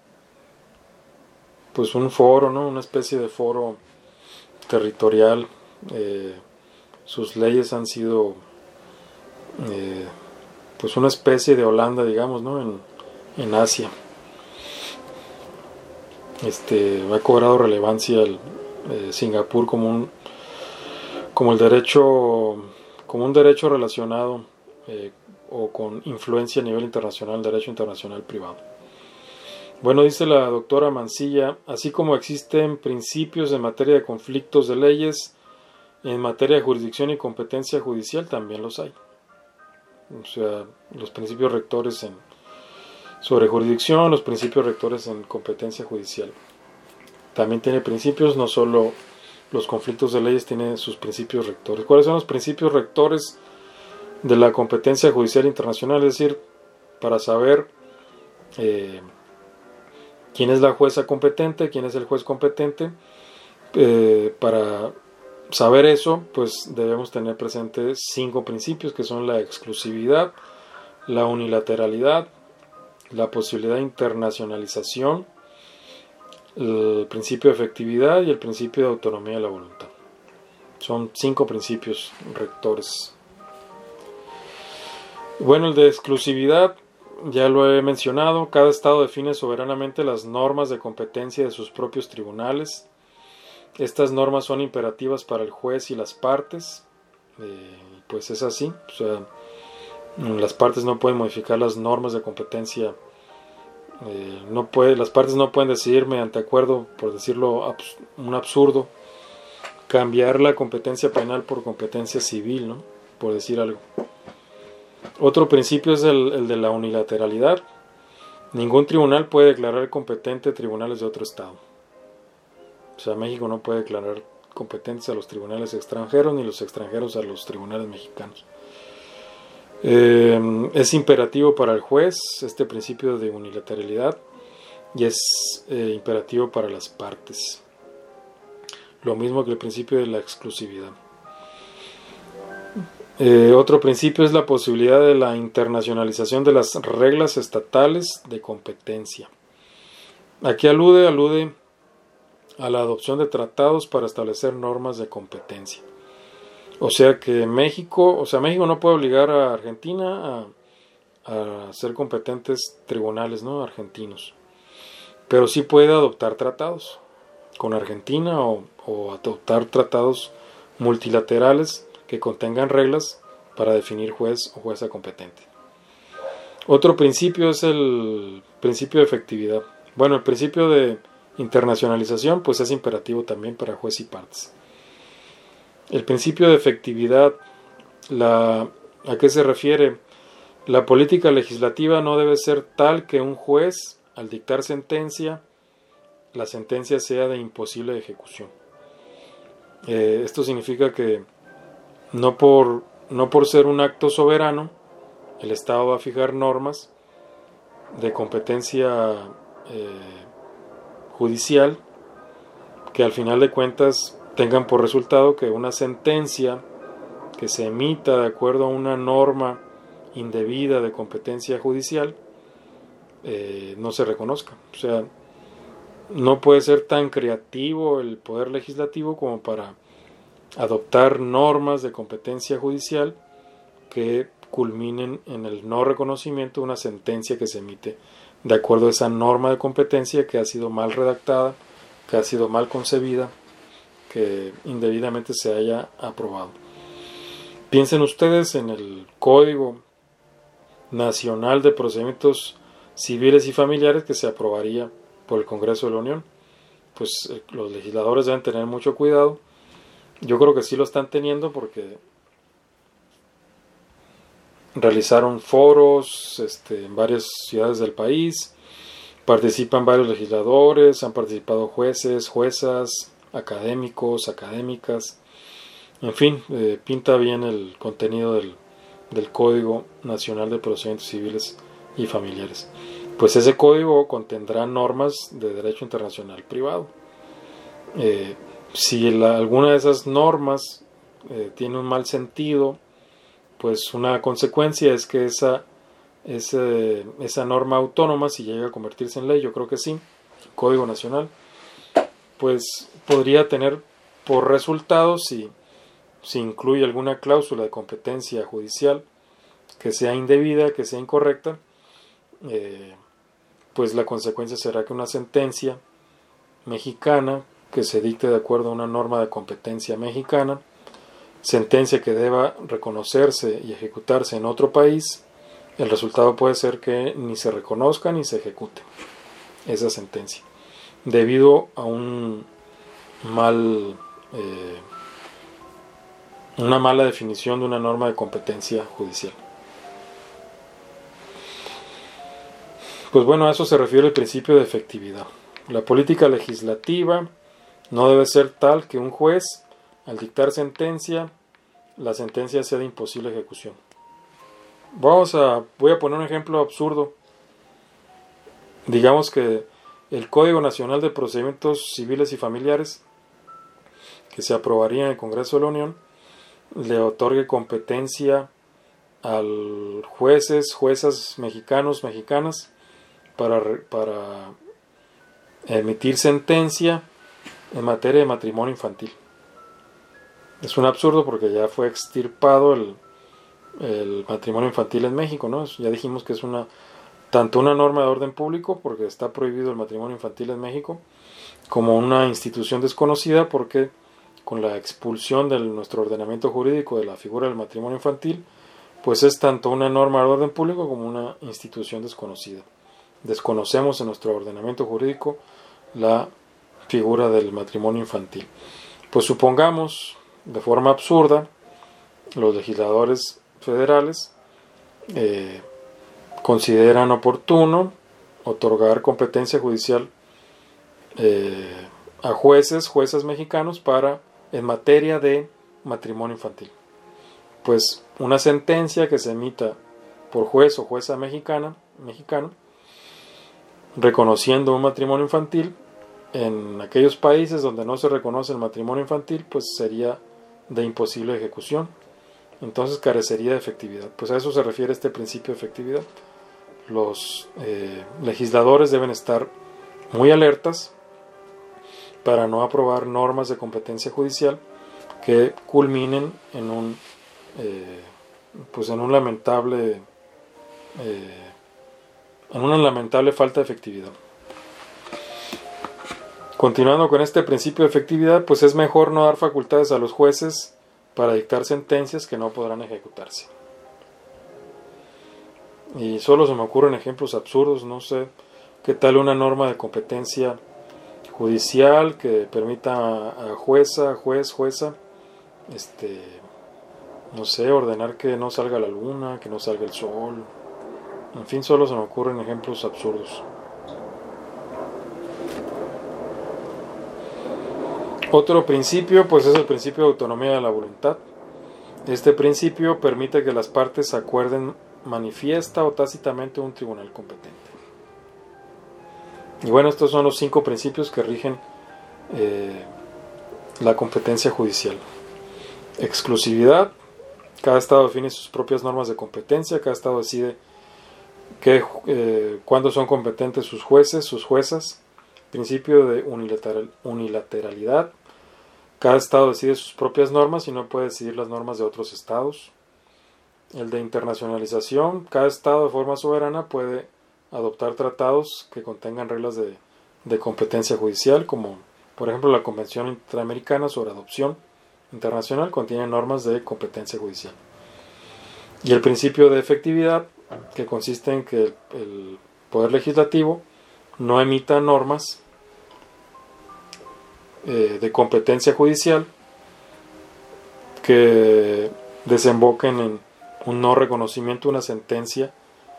Speaker 1: foro, ¿no? Una especie de foro territorial. Sus leyes han sido pues una especie de Holanda, digamos, ¿no? En Asia. Ha cobrado relevancia Singapur como un derecho relacionado o con influencia a nivel internacional, derecho internacional privado. Bueno, dice la doctora Mancilla, así como existen principios en materia de conflictos de leyes, en materia de jurisdicción y competencia judicial también los hay. O sea, los principios rectores sobre jurisdicción, los principios rectores en competencia judicial. También tiene principios, no solo los conflictos de leyes, tiene sus principios rectores. ¿Cuáles son los principios rectores de la competencia judicial internacional? Es decir, para saber quién es la jueza competente, quién es el juez competente. Para saber eso, pues debemos tener presentes 5 principios, que son la exclusividad, la unilateralidad, la posibilidad de internacionalización, el principio de efectividad y el principio de autonomía de la voluntad. Son 5 principios rectores. Bueno, el de exclusividad ya lo he mencionado. Cada estado define soberanamente las normas de competencia de sus propios tribunales. Estas normas son imperativas para el juez y las partes. Pues es así. O sea, las partes no pueden modificar las normas de competencia. Las partes no pueden decidir mediante acuerdo, por decirlo un absurdo, cambiar la competencia penal por competencia civil, ¿no? Por decir algo. Otro principio es el de la unilateralidad. Ningún tribunal puede declarar competente tribunales de otro estado. O sea, México no puede declarar competentes a los tribunales extranjeros ni los extranjeros a los tribunales mexicanos. Es imperativo para el juez este principio de unilateralidad y es imperativo para las partes. Lo mismo que el principio de la exclusividad. Otro principio es la posibilidad de la internacionalización de las reglas estatales de competencia. Aquí alude a la adopción de tratados para establecer normas de competencia. O sea que México no puede obligar a Argentina a ser competentes tribunales, ¿no? Argentinos. Pero sí puede adoptar tratados con Argentina o adoptar tratados multilaterales que contengan reglas para definir juez o jueza competente. Otro principio es el principio de efectividad. Bueno, el principio de internacionalización pues es imperativo también para juez y partes. El principio de efectividad, ¿a qué se refiere? La política legislativa no debe ser tal que un juez, al dictar sentencia, la sentencia sea de imposible ejecución. Esto significa que no por ser un acto soberano, el Estado va a fijar normas de competencia judicial que al final de cuentas tengan por resultado que una sentencia que se emita de acuerdo a una norma indebida de competencia judicial no se reconozca. O sea, no puede ser tan creativo el poder legislativo como para adoptar normas de competencia judicial que culminen en el no reconocimiento de una sentencia que se emite de acuerdo a esa norma de competencia que ha sido mal redactada, que ha sido mal concebida, que indebidamente se haya aprobado. Piensen ustedes en el Código Nacional de Procedimientos Civiles y Familiares que se aprobaría por el Congreso de la Unión. Pues los legisladores deben tener mucho cuidado. Yo creo que sí lo están teniendo porque realizaron foros en varias ciudades del país, participan varios legisladores, han participado jueces, juezas, académicos, académicas, en fin, pinta bien el contenido del Código Nacional de Procedimientos Civiles y Familiares. Pues ese código contendrá normas de derecho internacional privado. Si alguna de esas normas tiene un mal sentido, pues una consecuencia es que esa norma autónoma, si llega a convertirse en ley, yo creo que sí, el Código Nacional, pues podría tener por resultado, si incluye alguna cláusula de competencia judicial que sea indebida, que sea incorrecta, pues la consecuencia será que una sentencia mexicana que se dicte de acuerdo a una norma de competencia mexicana, sentencia que deba reconocerse y ejecutarse en otro país, el resultado puede ser que ni se reconozca ni se ejecute esa sentencia, debido a una mala definición de una norma de competencia judicial. Pues bueno, a eso se refiere el principio de efectividad. La política legislativa no debe ser tal que un juez, al dictar sentencia, la sentencia sea de imposible ejecución. Voy a poner un ejemplo absurdo. Digamos que el Código Nacional de Procedimientos Civiles y Familiares, que se aprobaría en el Congreso de la Unión, le otorgue competencia a jueces, juezas mexicanos, mexicanas, para emitir sentencia en materia de matrimonio infantil. Es un absurdo porque ya fue extirpado el matrimonio infantil en México, ¿no? Ya dijimos que es tanto una norma de orden público, porque está prohibido el matrimonio infantil en México, como una institución desconocida, porque con la expulsión de nuestro ordenamiento jurídico de la figura del matrimonio infantil, pues es tanto una norma de orden público como una institución desconocida. Desconocemos en nuestro ordenamiento jurídico la figura del matrimonio infantil. Pues supongamos, de forma absurda, los legisladores federales consideran oportuno otorgar competencia judicial a juezas mexicanos en materia de matrimonio infantil. Pues una sentencia que se emita por juez o jueza mexicano, reconociendo un matrimonio infantil en aquellos países donde no se reconoce el matrimonio infantil, pues sería de imposible ejecución. Entonces carecería de efectividad. Pues a eso se refiere este principio de efectividad. Los legisladores deben estar muy alertas para no aprobar normas de competencia judicial que culminen en una lamentable falta de efectividad. Continuando con este principio de efectividad, pues es mejor no dar facultades a los jueces para dictar sentencias que no podrán ejecutarse. Y solo se me ocurren ejemplos absurdos, no sé, qué tal una norma de competencia judicial que permita a jueza, no sé, ordenar que no salga la luna, que no salga el sol. En fin, solo se me ocurren ejemplos absurdos. Otro principio, pues es el principio de autonomía de la voluntad. Este principio permite que las partes acuerden manifiesta o tácitamente un tribunal competente. Y bueno, estos son los 5 principios que rigen la competencia judicial. Exclusividad. Cada estado define sus propias normas de competencia. Cada estado decide cuándo son competentes sus jueces, sus juezas. Principio de unilateralidad. Cada estado decide sus propias normas y no puede decidir las normas de otros estados. El de internacionalización. Cada estado de forma soberana puede adoptar tratados que contengan reglas de competencia judicial, como por ejemplo la Convención Interamericana sobre Adopción Internacional contiene normas de competencia judicial. Y el principio de efectividad, que consiste en que el Poder Legislativo no emita normas de competencia judicial que desemboquen en un no reconocimiento de una sentencia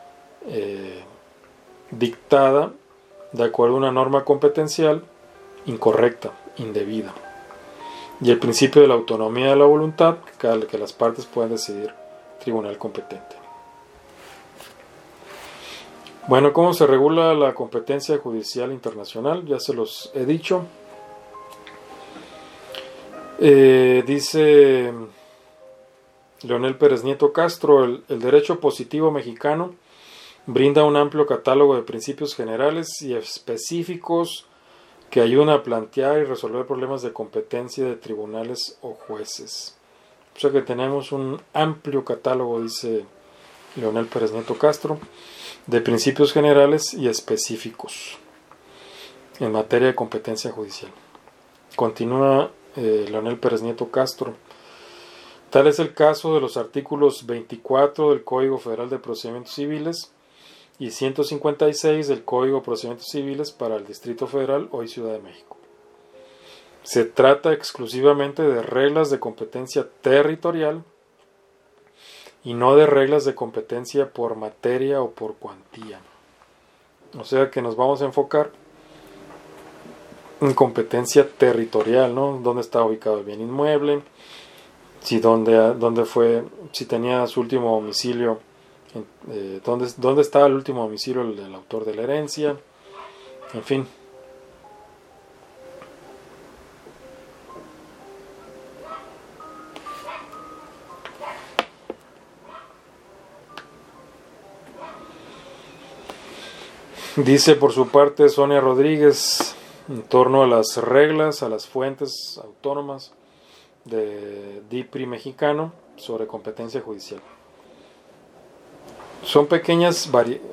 Speaker 1: dictada de acuerdo a una norma competencial incorrecta, indebida. Y el principio de la autonomía de la voluntad, que las partes puedan decidir tribunal competente. Bueno, ¿cómo se regula la competencia judicial internacional? Ya se los he dicho. Dice Leonel Pérez Nieto Castro, el derecho positivo mexicano brinda un amplio catálogo de principios generales y específicos que ayudan a plantear y resolver problemas de competencia de tribunales o jueces. O sea que tenemos un amplio catálogo, dice Leonel Pérez Nieto Castro, de principios generales y específicos en materia de competencia judicial. Continúa Leonel Pérez Nieto Castro. Tal es el caso de los artículos 24 del Código Federal de Procedimientos Civiles y 156 del Código de Procedimientos Civiles para el Distrito Federal, hoy Ciudad de México. Se trata exclusivamente de reglas de competencia territorial y no de reglas de competencia por materia o por cuantía. O sea que nos vamos a enfocar en competencia territorial, ¿no? ¿Dónde está ubicado el bien inmueble? Si dónde fue, si tenía su último domicilio, dónde estaba el último domicilio del autor de la herencia, en fin. Dice por su parte Sonia Rodríguez en torno a las reglas, a las fuentes autónomas de DIPRI mexicano sobre competencia judicial. Con pequeñas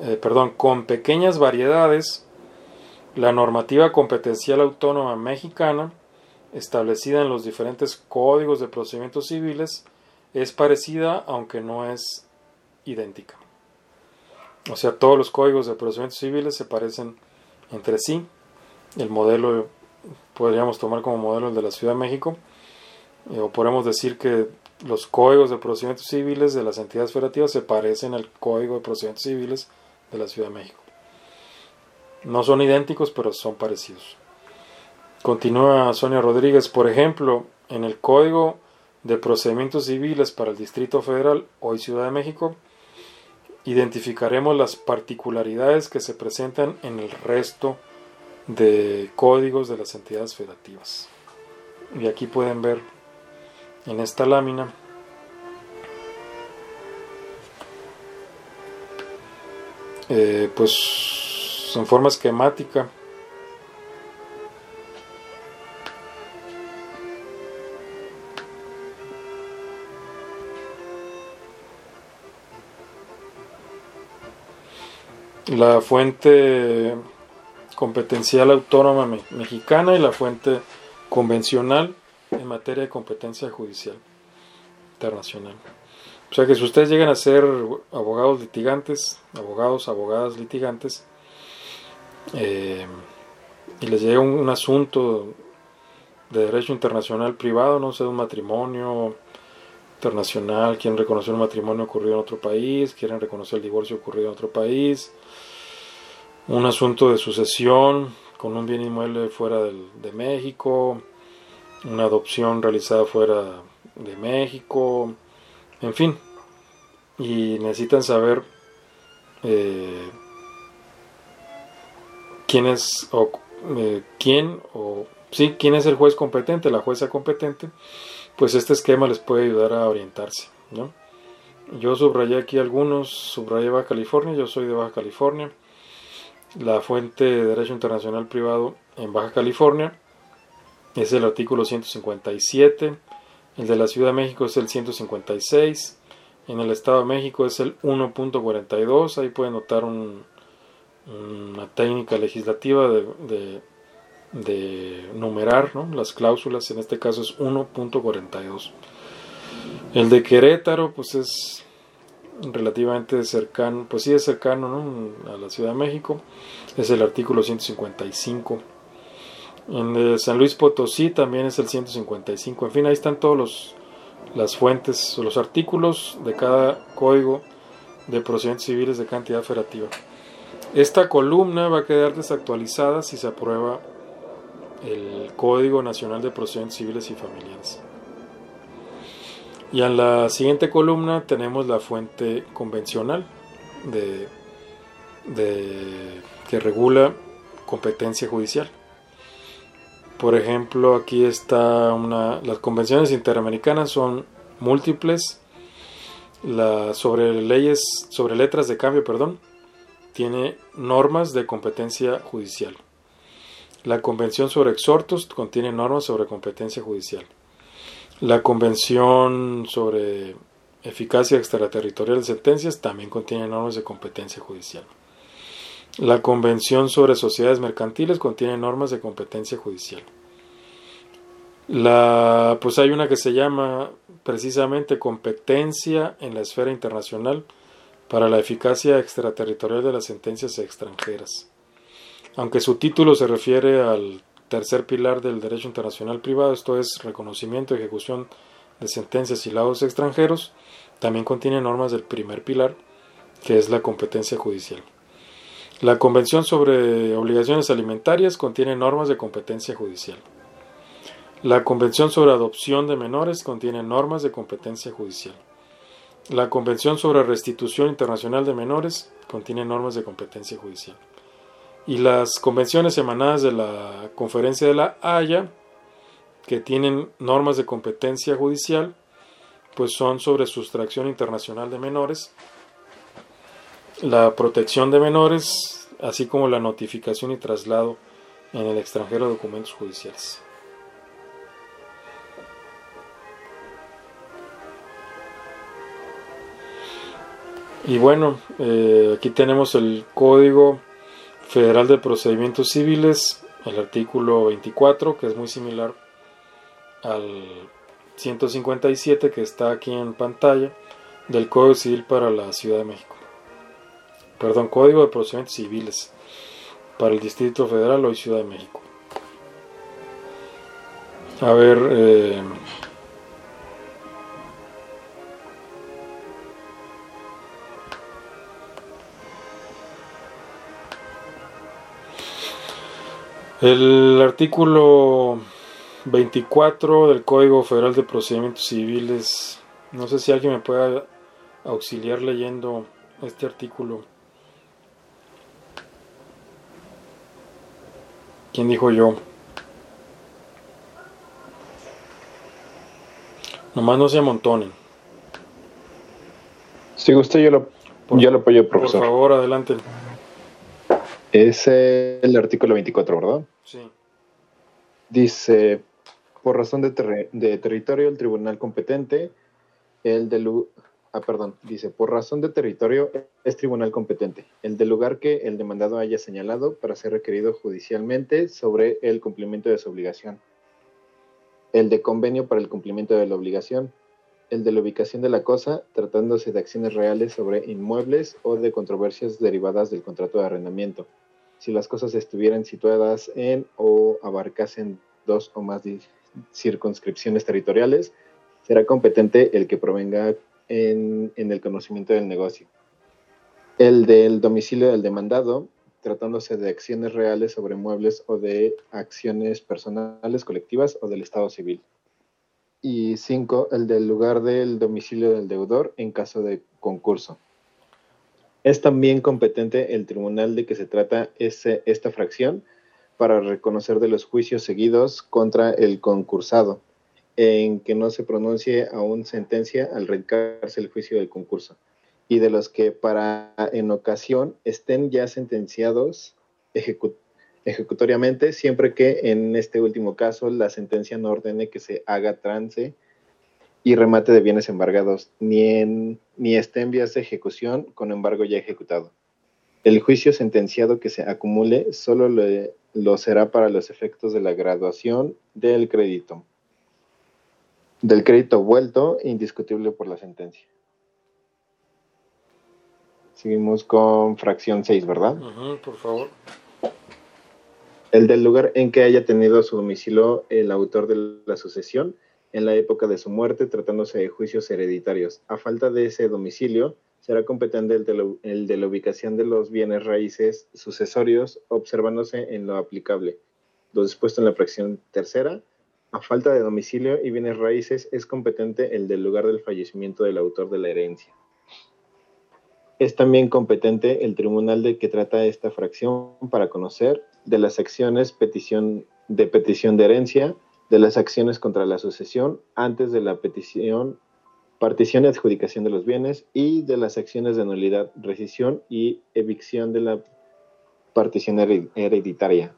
Speaker 1: variedades, la normativa competencial autónoma mexicana, establecida en los diferentes códigos de procedimientos civiles, es parecida aunque no es idéntica. O sea, todos los códigos de procedimientos civiles se parecen entre sí. El modelo podríamos tomar como modelo el de la Ciudad de México, o podemos decir que los códigos de procedimientos civiles de las entidades federativas se parecen al código de procedimientos civiles de la Ciudad de México. No son idénticos, pero son parecidos. Continúa Sonia Rodríguez, por ejemplo, en el código de procedimientos civiles para el Distrito Federal, hoy Ciudad de México, identificaremos las particularidades que se presentan en el resto de códigos de las entidades federativas. Y aquí pueden ver en esta lámina pues en forma esquemática la fuente competencial autónoma mexicana y la fuente convencional en materia de competencia judicial internacional. O sea que si ustedes llegan a ser abogados litigantes, abogadas litigantes, y les llega un asunto de derecho internacional privado, no sé, un matrimonio internacional, quieren reconocer un matrimonio ocurrido en otro país, quieren reconocer el divorcio ocurrido en otro país, un asunto de sucesión con un bien inmueble fuera de México, una adopción realizada fuera de México, en fin, y necesitan saber quién es el juez competente, la jueza competente. Pues este esquema les puede ayudar a orientarse, ¿no? Yo subrayé aquí algunos, subrayé Baja California, yo soy de Baja California. La fuente de Derecho Internacional Privado en Baja California es el artículo 157, el de la Ciudad de México es el 156, en el Estado de México es el 1.42, ahí pueden notar una técnica legislativa de numerar, ¿no?, las cláusulas, en este caso es 1.42. El de Querétaro pues es relativamente cercano, pues sí es cercano, ¿no?, a la Ciudad de México, es el artículo 155. En de San Luis Potosí también es el 155. En fin, ahí están todos las fuentes, los artículos de cada código de procedimientos civiles de cada entidad federativa. Esta columna va a quedar desactualizada si se aprueba el Código Nacional de Procedimientos Civiles y Familiares. Y en la siguiente columna tenemos la fuente convencional que regula competencia judicial. Por ejemplo, aquí está las convenciones interamericanas son múltiples. Sobre letras de cambio, tiene normas de competencia judicial. La Convención sobre exhortos contiene normas sobre competencia judicial. La Convención sobre eficacia extraterritorial de sentencias también contiene normas de competencia judicial. La Convención sobre sociedades mercantiles contiene normas de competencia judicial. Pues hay una que se llama precisamente competencia en la esfera internacional para la eficacia extraterritorial de las sentencias extranjeras. Aunque su título se refiere al tercer pilar del derecho internacional privado, esto es reconocimiento y ejecución de sentencias y laudos extranjeros, también contiene normas del primer pilar, que es la competencia judicial. La Convención sobre Obligaciones Alimentarias contiene normas de competencia judicial. La Convención sobre Adopción de Menores contiene normas de competencia judicial. La Convención sobre Restitución Internacional de Menores contiene normas de competencia judicial. Y las convenciones emanadas de la Conferencia de la Haya, que tienen normas de competencia judicial, pues son sobre sustracción internacional de menores, la protección de menores, así como la notificación y traslado en el extranjero de documentos judiciales. Y bueno, aquí tenemos el Código Federal de Procedimientos Civiles, el artículo 24, que es muy similar al 157 que está aquí en pantalla, del Código Civil para la Ciudad de México. Perdón, Código de Procedimientos Civiles para el Distrito Federal o Ciudad de México. A ver, el artículo 24 del Código Federal de Procedimientos Civiles, no sé si alguien me pueda auxiliar leyendo este artículo. ¿Quién dijo yo? Nomás no se amontonen.
Speaker 4: Si gusta, yo lo apoyo, profesor.
Speaker 1: Por favor, adelante.
Speaker 4: Es el artículo 24, ¿verdad?
Speaker 1: Sí.
Speaker 4: Dice, por razón de territorio, el tribunal competente, dice, por razón de territorio es tribunal competente, el del lugar que el demandado haya señalado para ser requerido judicialmente sobre el cumplimiento de su obligación, el de convenio para el cumplimiento de la obligación, el de la ubicación de la cosa, tratándose de acciones reales sobre inmuebles o de controversias derivadas del contrato de arrendamiento, si las cosas estuvieran situadas en o abarcasen dos o más circunscripciones territoriales, será competente el que provenga en el conocimiento del negocio. El del domicilio del demandado, tratándose de acciones reales sobre muebles o de acciones personales, colectivas o del Estado civil. Y 5, el del lugar del domicilio del deudor en caso de concurso. Es también competente el tribunal de que se trata esta fracción para reconocer de los juicios seguidos contra el concursado, en que no se pronuncie aún sentencia al radicarse el juicio del concurso, y de los que en ocasión estén ya sentenciados ejecutoriamente, siempre que en este último caso la sentencia no ordene que se haga trance y remate de bienes embargados, ni esté en vías de ejecución con embargo ya ejecutado. El juicio sentenciado que se acumule solo lo será para los efectos de la graduación del crédito vuelto indiscutible por la sentencia. Seguimos con fracción 6, ¿verdad?
Speaker 1: Por favor.
Speaker 4: El del lugar en que haya tenido su domicilio el autor de la sucesión en la época de su muerte, tratándose de juicios hereditarios. A falta de ese domicilio, será competente el de la ubicación de los bienes raíces sucesorios, observándose en lo aplicable. Lo dispuesto en la fracción tercera. A falta de domicilio y bienes raíces, es competente el del lugar del fallecimiento del autor de la herencia. Es también competente el tribunal de que trata esta fracción para conocer de las acciones petición de herencia, de las acciones contra la sucesión antes de la petición, partición y adjudicación de los bienes, y de las acciones de nulidad, rescisión y evicción de la partición hereditaria.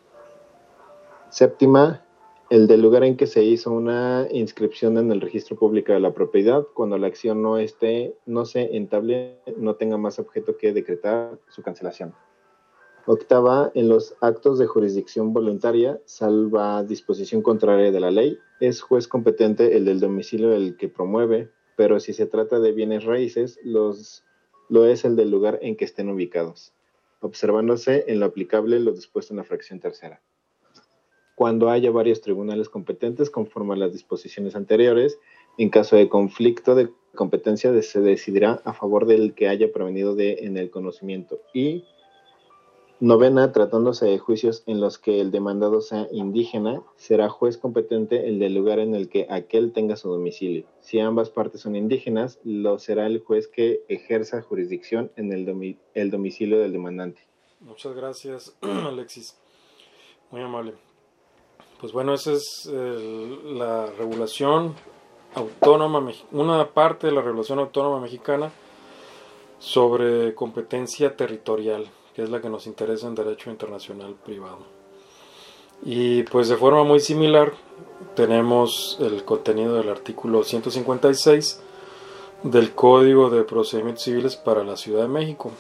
Speaker 4: Séptima, el del lugar en que se hizo una inscripción en el registro público de la propiedad, cuando la acción no se entable, no tenga más objeto que decretar su cancelación. Octava, en los actos de jurisdicción voluntaria, salva disposición contraria de la ley, es juez competente el del domicilio del que promueve, pero si se trata de bienes raíces, lo es el del lugar en que estén ubicados, observándose en lo aplicable lo dispuesto en la fracción tercera. Cuando haya varios tribunales competentes conforme a las disposiciones anteriores, en caso de conflicto de competencia se decidirá a favor del que haya provenido en el conocimiento, y Novena, tratándose de juicios en los que el demandado sea indígena, será juez competente el del lugar en el que aquel tenga su domicilio. Si ambas partes son indígenas, lo será el juez que ejerza jurisdicción en el domicilio del demandante.
Speaker 1: Muchas gracias, Alexis. Muy amable. Pues bueno, esa es la regulación autónoma, una parte de la regulación autónoma mexicana sobre competencia territorial, que es la que nos interesa en derecho internacional privado. Y pues de forma muy similar tenemos el contenido del artículo 156 del Código de Procedimientos Civiles para la Ciudad de México.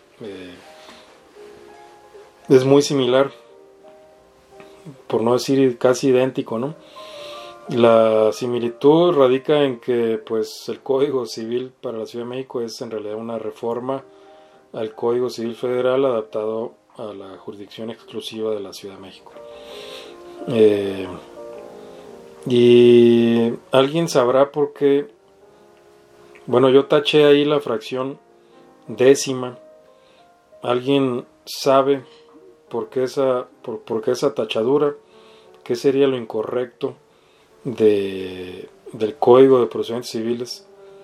Speaker 1: Es muy similar, por no decir casi idéntico, ¿no? La similitud radica en que pues el Código Civil para la Ciudad de México es en realidad una reforma al Código Civil Federal adaptado a la jurisdicción exclusiva de la Ciudad de México. Y alguien sabrá por qué. Bueno, yo taché ahí la fracción décima. ¿Alguien sabe por qué esa tachadura? ¿Qué sería lo incorrecto del Código de Procedimientos Civiles?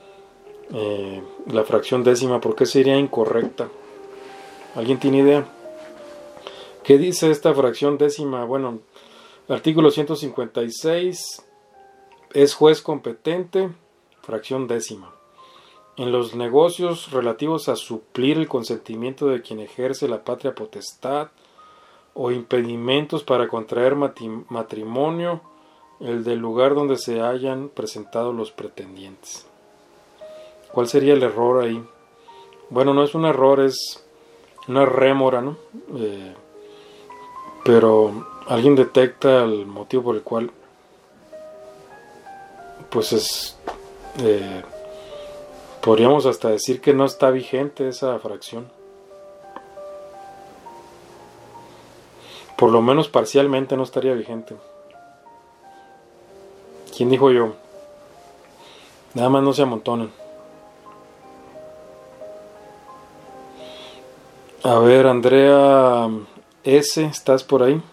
Speaker 1: La fracción décima, ¿por qué sería incorrecta? ¿Alguien tiene idea? ¿Qué dice esta fracción décima? Bueno, artículo 156, es juez competente, fracción décima, en los negocios relativos a suplir el consentimiento de quien ejerce la patria potestad o impedimentos para contraer matrimonio, el del lugar donde se hayan presentado los pretendientes. ¿Cuál sería el error ahí? Bueno, no es un error, es una rémora, ¿no? Pero alguien detecta el motivo por el cual pues es podríamos hasta decir que no está vigente esa fracción, por lo menos parcialmente no estaría vigente. ¿Quién dijo yo? Nada más no se amontonen. A ver, Andrea S., ¿estás por ahí?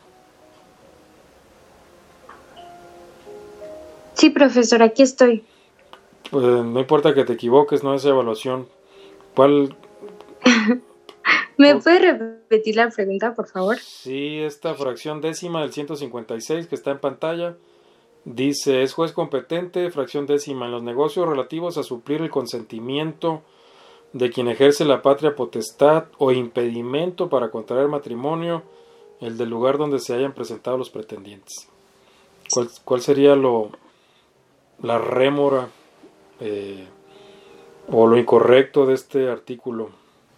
Speaker 5: Sí, profesor, aquí estoy.
Speaker 1: Pues no importa que te equivoques, no es evaluación. ¿Cuál?
Speaker 5: ¿Me puede repetir la pregunta, por favor?
Speaker 1: Sí, esta fracción décima del 156 que está en pantalla dice, es juez competente, fracción décima, en los negocios relativos a suplir el consentimiento de quien ejerce la patria potestad o impedimento para contraer matrimonio, el del lugar donde se hayan presentado los pretendientes. ¿Cuál sería la rémora o lo incorrecto de este artículo?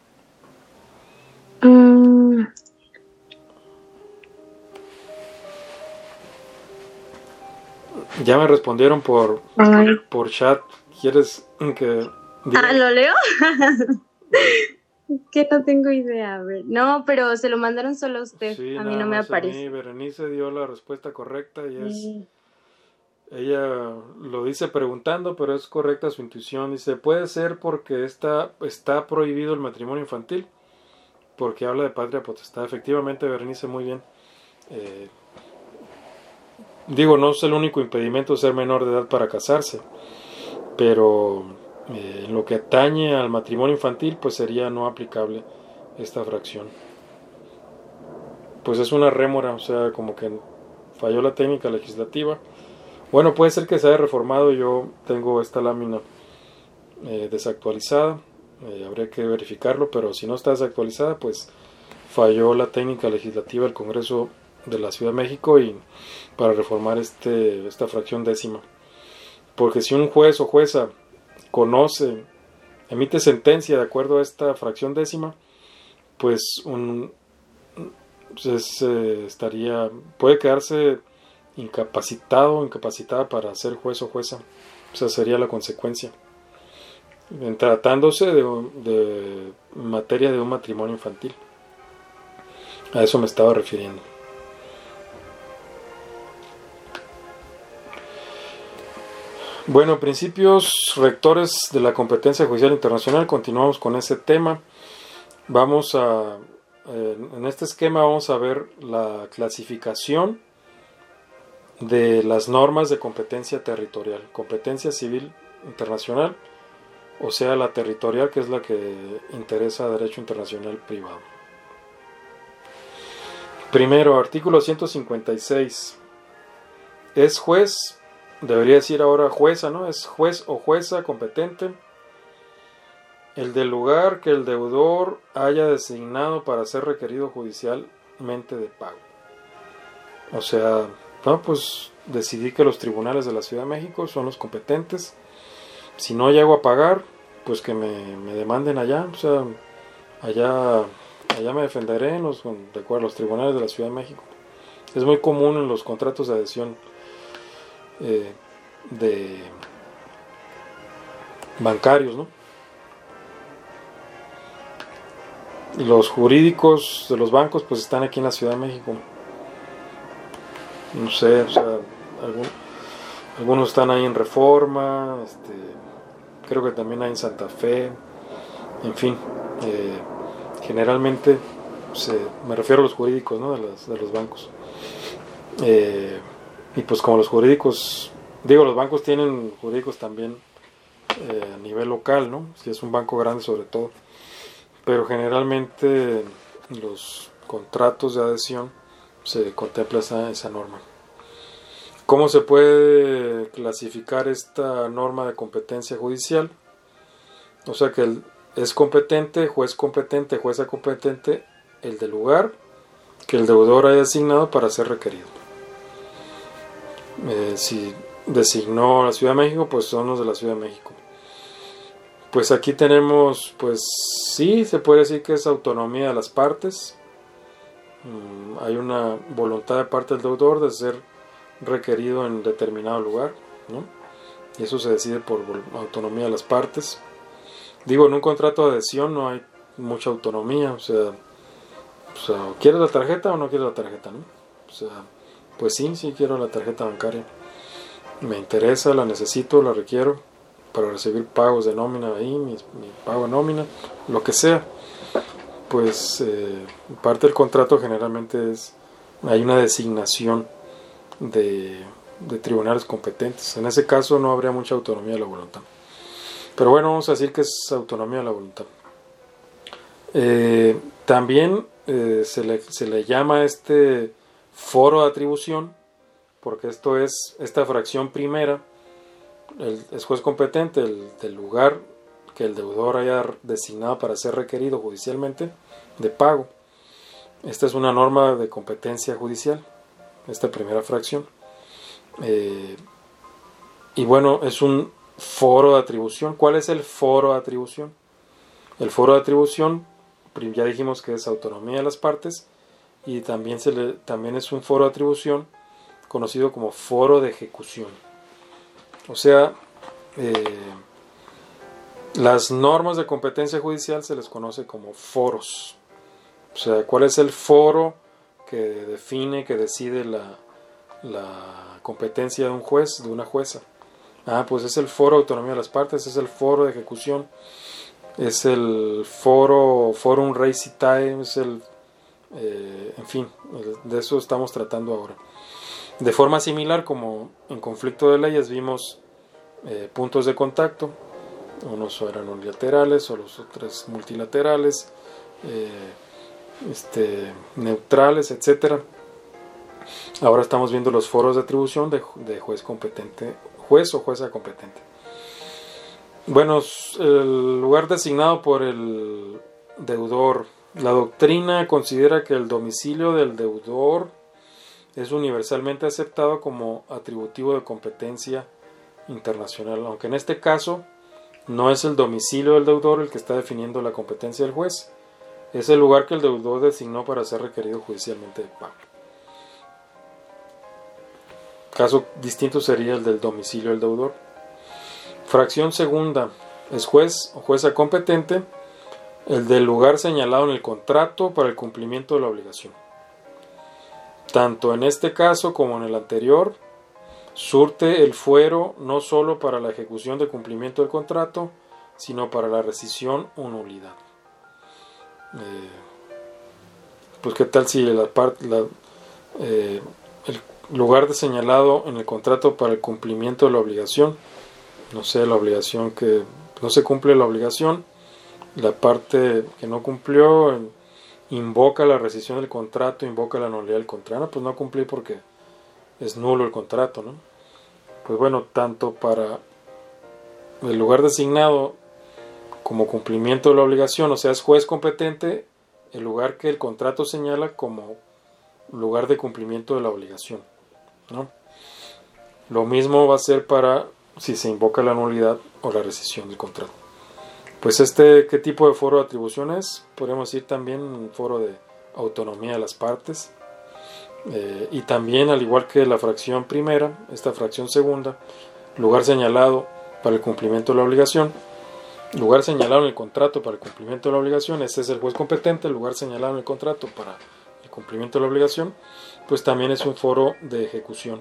Speaker 1: Ya me respondieron por chat. ¿Quieres que diga?
Speaker 5: ¿Lo leo? Que no tengo idea. A ver. No, pero se lo mandaron solo a usted.
Speaker 1: Sí,
Speaker 5: a mí no me aparece.
Speaker 1: A mí, Berenice dio la respuesta correcta y es... Ella lo dice preguntando, pero es correcta su intuición. Dice, puede ser porque está prohibido el matrimonio infantil, porque habla de patria potestad. Efectivamente, Berenice, muy bien. Digo, no es el único impedimento ser menor de edad para casarse, pero lo que atañe al matrimonio infantil, pues sería no aplicable esta fracción. Pues es una rémora, o sea, como que falló la técnica legislativa. Bueno, puede ser que se haya reformado. Yo tengo esta lámina desactualizada. Habría que verificarlo, pero si no está desactualizada, pues falló la técnica legislativa del Congreso de la Ciudad de México y para reformar esta fracción décima. Porque si un juez o jueza emite sentencia de acuerdo a esta fracción décima, pues puede quedarse incapacitado o incapacitada para ser juez o jueza. Esa sería la consecuencia, en tratándose de materia de un matrimonio infantil. A eso me estaba refiriendo. Bueno, principios rectores de la competencia judicial internacional. Continuamos con ese tema. Vamos a en este esquema vamos a ver la clasificación de las normas de competencia territorial, competencia civil internacional, o sea, la territorial, que es la que interesa a derecho internacional privado. Primero, artículo 156. Es juez, debería decir ahora jueza, ¿no? Es juez o jueza competente el del lugar que el deudor haya designado para ser requerido judicialmente de pago. O sea, no, pues decidí que los tribunales de la Ciudad de México son los competentes. Si no llego a pagar, pues que me demanden allá. O sea, allá me defenderé de acuerdo a los tribunales de la Ciudad de México. Es muy común en los contratos de adhesión de bancarios, ¿no? Y los jurídicos de los bancos pues están aquí en la Ciudad de México. No sé, o sea, algunos están ahí en Reforma, creo que también hay en Santa Fe, en fin, generalmente me refiero a los jurídicos, ¿no? de los bancos. Y pues como los jurídicos, los bancos tienen jurídicos también a nivel local, ¿no? Si es un banco grande sobre todo. Pero generalmente en los contratos de adhesión se contempla esa norma. ¿Cómo se puede clasificar esta norma de competencia judicial? O sea que es competente, jueza competente, el del lugar que el deudor haya designado para ser requerido. Si designó a la Ciudad de México, pues son los de la Ciudad de México. Pues aquí tenemos, pues sí, se puede decir que es autonomía de las partes. Hay una voluntad de parte del deudor de ser requerido en determinado lugar, ¿no? Y eso se decide por autonomía de las partes. En un contrato de adhesión no hay mucha autonomía, o sea, ¿quieres la tarjeta o no quieres la tarjeta, no? O sea, pues sí quiero la tarjeta bancaria. Me interesa, la necesito, la requiero para recibir pagos de nómina ahí, mi pago de nómina, lo que sea. Pues parte del contrato generalmente hay una designación de tribunales competentes. En ese caso no habría mucha autonomía de la voluntad. Pero bueno, vamos a decir que es autonomía de la voluntad. También se le llama a este foro de atribución, porque esta fracción primera, es juez competente del lugar que el deudor haya designado para ser requerido judicialmente de pago. Esta es una norma de competencia judicial, esta primera fracción. Y bueno, es un foro de atribución. ¿Cuál es el foro de atribución? El foro de atribución, ya dijimos que es autonomía de las partes, y también es un foro de atribución conocido como foro de ejecución. O sea, las normas de competencia judicial se les conoce como foros. O sea, ¿cuál es el foro que define, que decide la competencia de un juez, de una jueza? Pues es el foro de autonomía de las partes, es el foro de ejecución, es el forum res itae, es en fin, de eso estamos tratando ahora. De forma similar, como en conflicto de leyes vimos puntos de contacto, unos eran unilaterales o los otros multilaterales, neutrales, etcétera. Ahora estamos viendo los foros de atribución de juez competente, juez o jueza competente. Bueno, el lugar designado por el deudor. La doctrina considera que el domicilio del deudor es universalmente aceptado como atributivo de competencia internacional, aunque en este caso no es el domicilio del deudor el que está definiendo la competencia del juez, es el lugar que el deudor designó para ser requerido judicialmente de pago. Caso distinto sería el del domicilio del deudor. Fracción segunda, es juez o jueza competente el del lugar señalado en el contrato para el cumplimiento de la obligación. Tanto en este caso como en el anterior, surte el fuero no solo para la ejecución de cumplimiento del contrato, sino para la rescisión o nulidad. pues qué tal si el lugar de señalado en el contrato para el cumplimiento de la obligación, no sé, la obligación que no se cumple la obligación, la parte que no cumplió invoca la rescisión del contrato, invoca la nulidad del contrato. No, pues no cumplí porque es nulo el contrato, ¿no? Pues bueno, tanto para el lugar designado como cumplimiento de la obligación, o sea, es juez competente el lugar que el contrato señala como lugar de cumplimiento de la obligación, ¿no? Lo mismo va a ser para si se invoca la nulidad o la rescisión del contrato. Pues ¿qué tipo de foro de atribución es? Podríamos decir también un foro de autonomía de las partes. Y también, al igual que la fracción primera, esta fracción segunda, lugar señalado para el cumplimiento de la obligación, lugar señalado en el contrato para el cumplimiento de la obligación, ese es el juez competente. El lugar señalado en el contrato para el cumplimiento de la obligación, pues también es un foro de ejecución.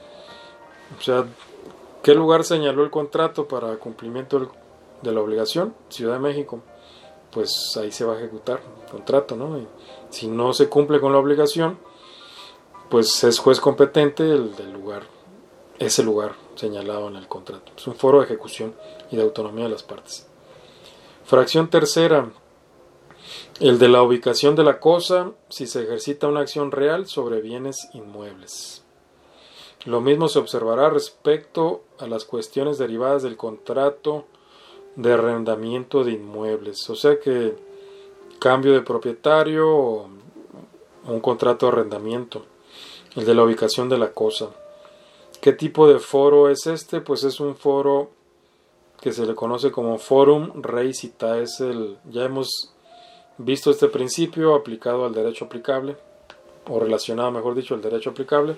Speaker 1: O sea, ¿qué lugar señaló el contrato para cumplimiento de la obligación? Ciudad de México. Pues ahí se va a ejecutar el contrato, ¿no? Y si no se cumple con la obligación, pues es juez competente el del lugar, ese lugar señalado en el contrato. Es un foro de ejecución y de autonomía de las partes. Fracción tercera, el de la ubicación de la cosa, si se ejercita una acción real sobre bienes inmuebles. Lo mismo se observará respecto a las cuestiones derivadas del contrato de arrendamiento de inmuebles, o sea que cambio de propietario o un contrato de arrendamiento. El de la ubicación de la cosa. ¿Qué tipo de foro es este? Pues es un foro que se le conoce como forum res citae. Ya hemos visto este principio aplicado al derecho aplicable, o relacionado, mejor dicho, al derecho aplicable.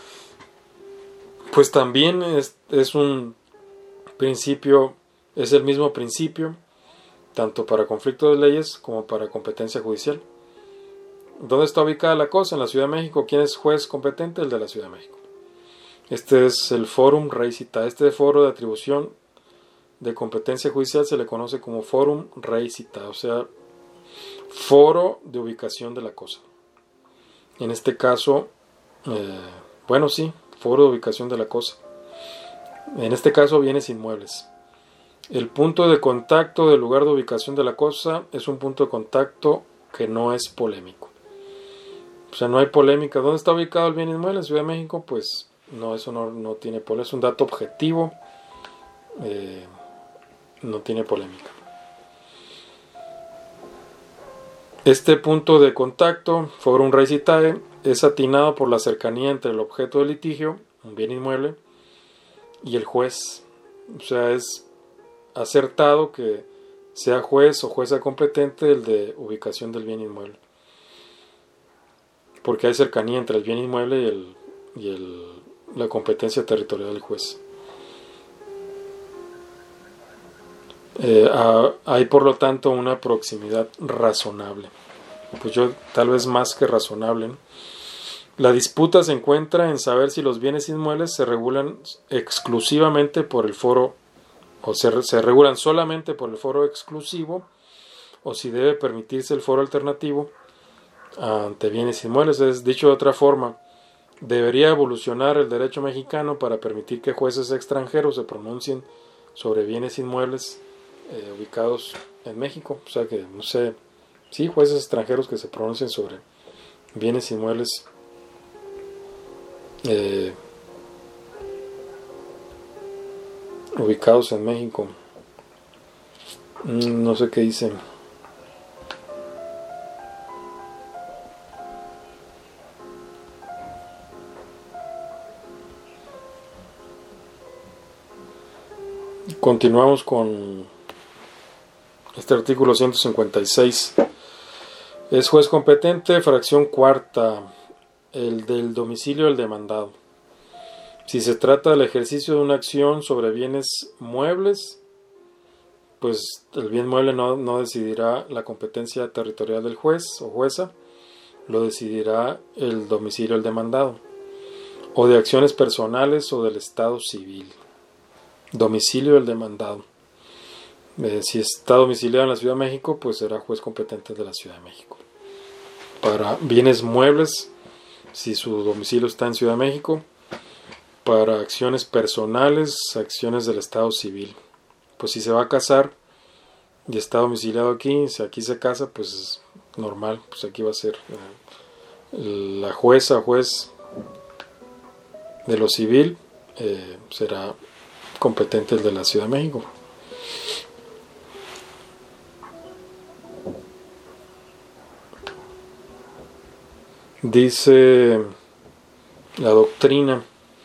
Speaker 1: Pues también es un principio, es el mismo principio, tanto para conflicto de leyes como para competencia judicial. ¿Dónde está ubicada la cosa? En la Ciudad de México. ¿Quién es juez competente? El de la Ciudad de México. Este es el forum res citae. Este foro de atribución de competencia judicial se le conoce como forum res citae, o sea, foro de ubicación de la cosa. En este caso, foro de ubicación de la cosa. En este caso, bienes inmuebles. El punto de contacto del lugar de ubicación de la cosa es un punto de contacto que no es polémico. O sea, no hay polémica. ¿Dónde está ubicado el bien inmueble? En Ciudad de México. Pues no, eso no tiene polémica. Es un dato objetivo. No tiene polémica. Este punto de contacto, forum res citae, es atinado por la cercanía entre el objeto del litigio, un bien inmueble, y el juez. O sea, es acertado que sea juez o jueza competente el de ubicación del bien inmueble, porque hay cercanía entre el bien inmueble y la competencia territorial del juez. Hay por lo tanto una proximidad razonable, pues tal vez más que razonable, ¿no? La disputa se encuentra en saber si los bienes inmuebles se regulan exclusivamente por el foro, o se regulan solamente por el foro exclusivo, o si debe permitirse el foro alternativo ante bienes inmuebles. Es dicho de otra forma, debería evolucionar el derecho mexicano para permitir que jueces extranjeros se pronuncien sobre bienes inmuebles ubicados en México. O sea que, no sé, sí, jueces extranjeros que se pronuncien sobre bienes inmuebles ubicados en México. No sé qué dicen. Continuamos con este artículo 156. Es juez competente, fracción cuarta, el del domicilio del demandado. Si se trata del ejercicio de una acción sobre bienes muebles, pues el bien mueble no decidirá la competencia territorial del juez o jueza, lo decidirá el domicilio del demandado, o de acciones personales o del estado civil. Domicilio del demandado. Si está domiciliado en la Ciudad de México, pues será juez competente de la Ciudad de México. para bienes muebles, si su domicilio está en Ciudad de México, para acciones personales, acciones del estado civil. Pues si se va a casar y está domiciliado aquí, si aquí se casa, pues es normal, pues aquí va a ser la jueza o juez de lo civil, será competente el de la Ciudad de México. Dice la doctrina,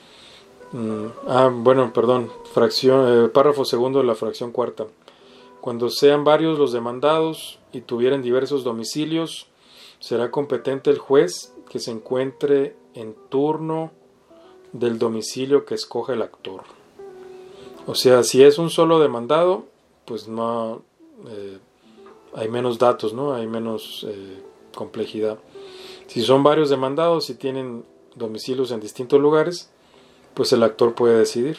Speaker 1: párrafo segundo de la fracción cuarta. Cuando sean varios los demandados y tuvieren diversos domicilios, será competente el juez que se encuentre en turno del domicilio que escoge el actor. O sea, si es un solo demandado, pues no hay menos datos, ¿no? Hay menos complejidad. Si son varios demandados y tienen domicilios en distintos lugares, pues el actor puede decidir.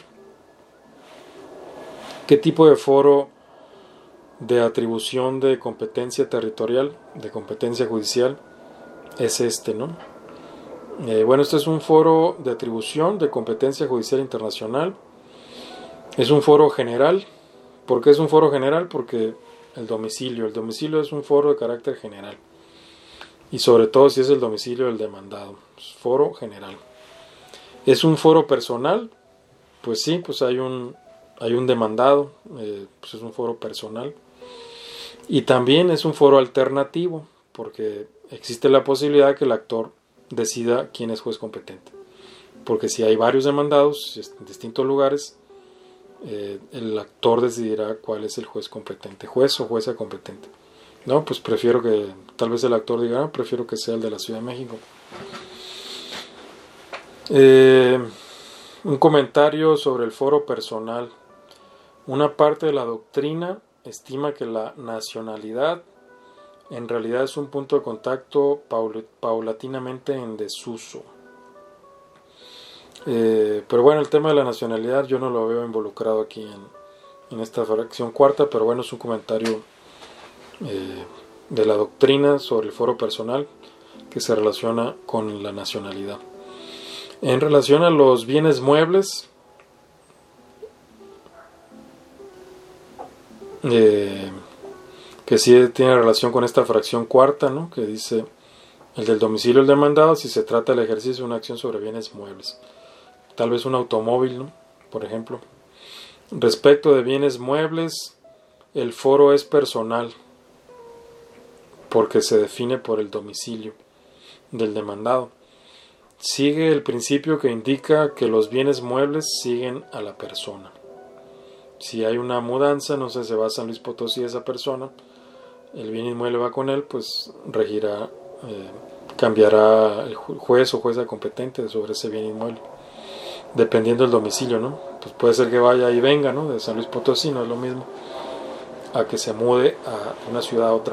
Speaker 1: ¿Qué tipo de foro de atribución de competencia territorial, de competencia judicial, es este, ¿no? Este es un foro de atribución de competencia judicial internacional. Es un foro general. ¿Por qué es un foro general? Porque el domicilio es un foro de carácter general. Y sobre todo si es el domicilio del demandado. Es foro general. ¿Es un foro personal? Pues sí, pues hay un demandado, pues es un foro personal. Y también es un foro alternativo, porque existe la posibilidad que el actor decida quién es juez competente. Porque si hay varios demandados en distintos lugares, el actor decidirá cuál es el juez competente, juez o jueza competente. No, pues prefiero que, tal vez el actor diga, prefiero que sea el de la Ciudad de México. Un comentario sobre el foro personal. Una parte de la doctrina estima que la nacionalidad en realidad es un punto de contacto paulatinamente en desuso. Pero bueno, el tema de la nacionalidad yo no lo veo involucrado aquí en esta fracción cuarta, pero bueno, es un comentario de la doctrina sobre el foro personal que se relaciona con la nacionalidad. En relación a los bienes muebles, que sí tiene relación con esta fracción cuarta, ¿no? Que dice el del domicilio del demandado si se trata del ejercicio de una acción sobre bienes muebles, tal vez un automóvil, ¿no? Por ejemplo. Respecto de bienes muebles, el foro es personal porque se define por el domicilio del demandado. Sigue el principio que indica que los bienes muebles siguen a la persona. Si hay una mudanza, no sé, se va a San Luis Potosí esa persona, el bien inmueble va con él, pues regirá, cambiará el juez o jueza competente sobre ese bien inmueble, dependiendo del domicilio, ¿no? Pues puede ser que vaya y venga, ¿no? De San Luis Potosí, no es lo mismo a que se mude a una ciudad a otra.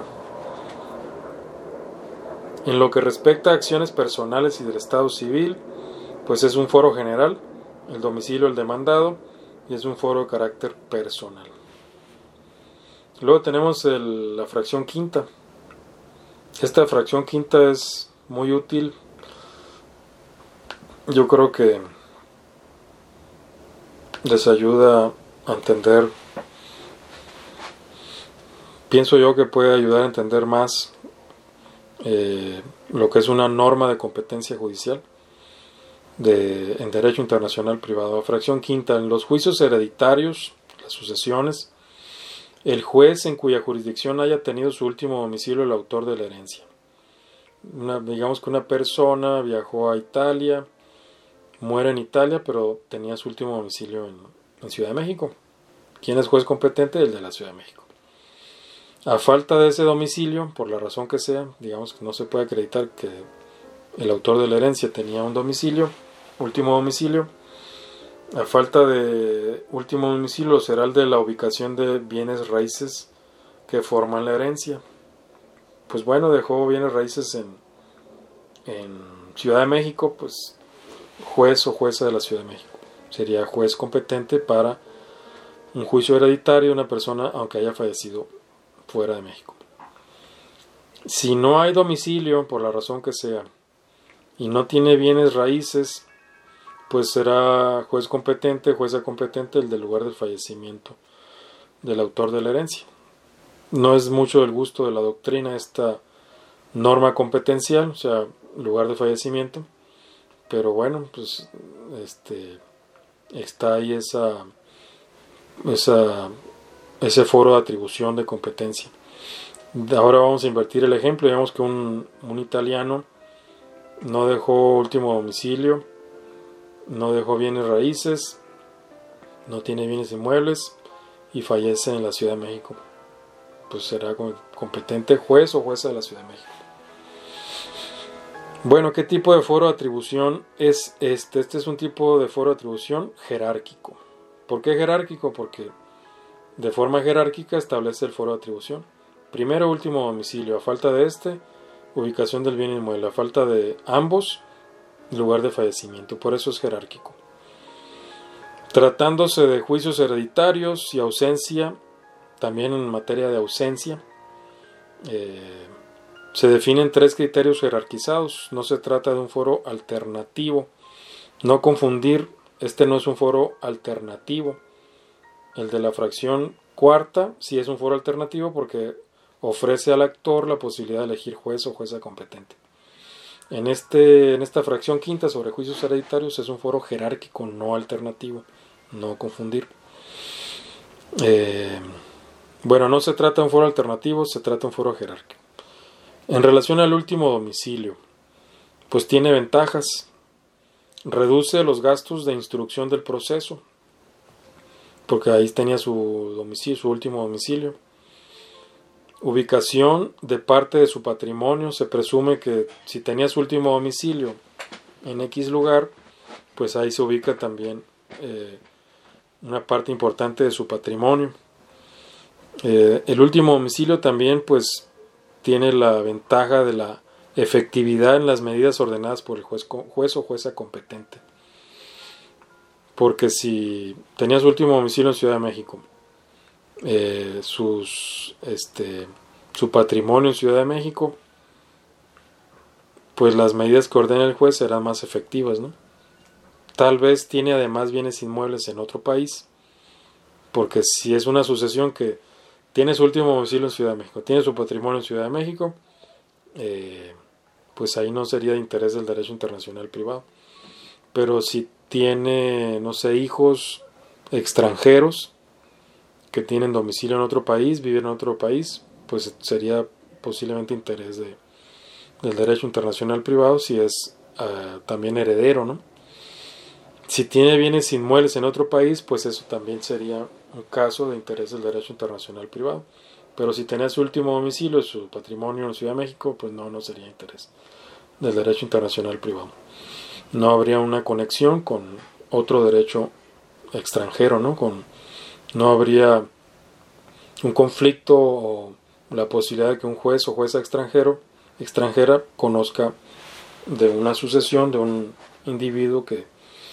Speaker 1: En lo que respecta a acciones personales y del estado civil, pues es un foro general, el domicilio del demandado, y es un foro de carácter personal. Luego tenemos la fracción quinta. Esta fracción quinta es muy útil. Yo creo que les ayuda a entender, pienso yo que puede ayudar a entender más lo que es una norma de competencia judicial en derecho internacional privado. Fracción quinta. En los juicios hereditarios, las sucesiones, el juez en cuya jurisdicción haya tenido su último domicilio el autor de la herencia. Digamos que una persona viajó a Italia, muere en Italia, pero tenía su último domicilio en Ciudad de México. ¿Quién es juez competente? El de la Ciudad de México. A falta de ese domicilio, por la razón que sea, digamos que no se puede acreditar que el autor de la herencia tenía un domicilio, último domicilio. A falta de último domicilio será el de la ubicación de bienes raíces que forman la herencia. Pues bueno, dejó bienes raíces en Ciudad de México, pues juez o jueza de la Ciudad de México. Sería juez competente para un juicio hereditario de una persona aunque haya fallecido fuera de México. Si no hay domicilio, por la razón que sea, y no tiene bienes raíces, pues será juez competente, jueza competente el del lugar del fallecimiento del autor de la herencia. No es mucho del gusto de la doctrina esta norma competencial, o sea, lugar de fallecimiento, pero bueno, pues está ahí ese foro de atribución de competencia. Ahora vamos a invertir el ejemplo. Digamos que un italiano no dejó último domicilio, no dejó bienes raíces, no tiene bienes inmuebles y fallece en la Ciudad de México. Pues será competente juez o jueza de la Ciudad de México. Bueno, ¿qué tipo de foro de atribución es este? Este es un tipo de foro de atribución jerárquico. ¿Por qué jerárquico? Porque de forma jerárquica establece el foro de atribución. Primero, último domicilio. A falta de este, ubicación del bien inmueble. A falta de ambos, lugar de fallecimiento. Por eso es jerárquico. Tratándose de juicios hereditarios y ausencia, también en materia de ausencia, se definen 3 criterios jerarquizados. No se trata de un foro alternativo. No confundir, este no es un foro alternativo. El de la fracción cuarta sí es un foro alternativo porque ofrece al actor la posibilidad de elegir juez o jueza competente. En esta fracción quinta sobre juicios hereditarios es un foro jerárquico, no alternativo. No confundir. Bueno, no se trata de un foro alternativo, se trata de un foro jerárquico. En relación al último domicilio, pues tiene ventajas. Reduce los gastos de instrucción del proceso, porque ahí tenía su domicilio, su último domicilio. Ubicación de parte de su patrimonio. Se presume que si tenía su último domicilio en X lugar, pues ahí se ubica también una parte importante de su patrimonio. El último domicilio también pues tiene la ventaja de la efectividad en las medidas ordenadas por el juez o jueza competente. Porque si tenía su último domicilio en Ciudad de México, su patrimonio en Ciudad de México, pues las medidas que ordena el juez serán más efectivas, ¿no? Tal vez tiene además bienes inmuebles en otro país, porque si es una sucesión que tiene su último domicilio en Ciudad de México, tiene su patrimonio en Ciudad de México, pues ahí no sería de interés del derecho internacional privado. Pero si tiene, no sé, hijos extranjeros que tienen domicilio en otro país, viven en otro país, pues sería posiblemente interés del derecho internacional privado si es también heredero, ¿no? Si tiene bienes inmuebles en otro país, pues eso también sería un caso de interés del derecho internacional privado. Pero si tenía su último domicilio, su patrimonio en Ciudad de México, pues no sería interés del derecho internacional privado. No habría una conexión con otro derecho extranjero, ¿no? No habría un conflicto o la posibilidad de que un juez o jueza extranjera conozca de una sucesión de un individuo que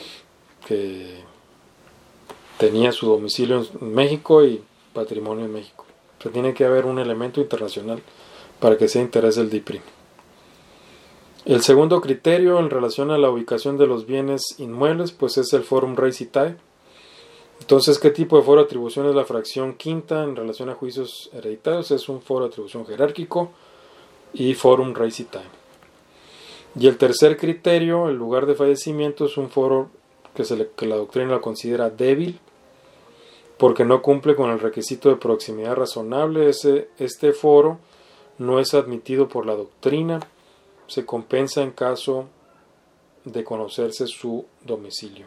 Speaker 1: tenía su domicilio en México y patrimonio en México. O sea, tiene que haber un elemento internacional para que sea interés del DIPRI. El segundo criterio en relación a la ubicación de los bienes inmuebles, pues es el forum res itae. Entonces, ¿qué tipo de foro de atribución es la fracción quinta en relación a juicios hereditarios? Es un foro de atribución jerárquico y forum res itae. Y el tercer criterio, el lugar de fallecimiento, es un foro que la doctrina lo considera débil, porque no cumple con el requisito de proximidad razonable. Este foro no es admitido por la doctrina, se compensa en caso de conocerse su domicilio.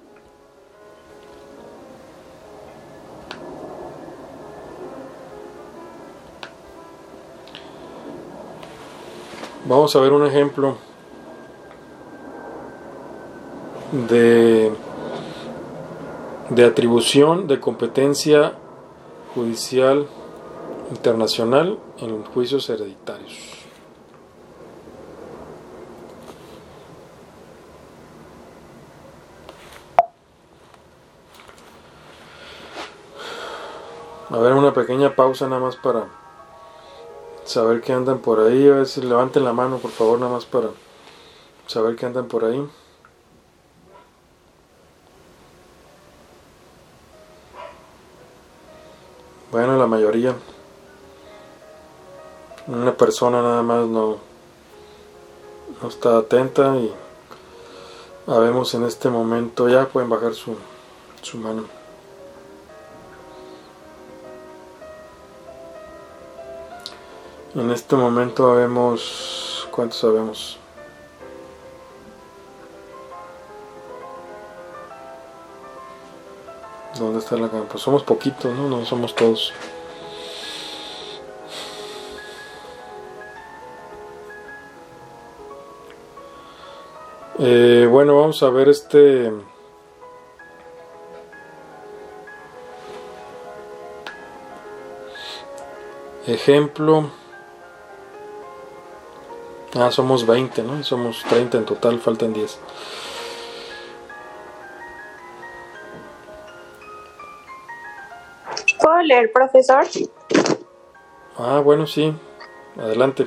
Speaker 1: Vamos a ver un ejemplo de atribución de competencia judicial internacional en juicios hereditarios. A ver, una pequeña pausa nada más para saber que andan por ahí. A ver si levanten la mano, por favor, nada más para saber que andan por ahí. Bueno, la mayoría. Una persona nada más no está atenta y habemos en este momento. Ya pueden bajar su mano. En este momento habemos... ¿Cuántos sabemos? ¿Dónde está la cámara? Pues somos poquitos, ¿no? No somos todos. Bueno, vamos a ver este ejemplo. Somos 20, ¿no? Somos 30 en total, faltan 10.
Speaker 6: ¿Puedo leer, profesor?
Speaker 1: Bueno, sí. Adelante.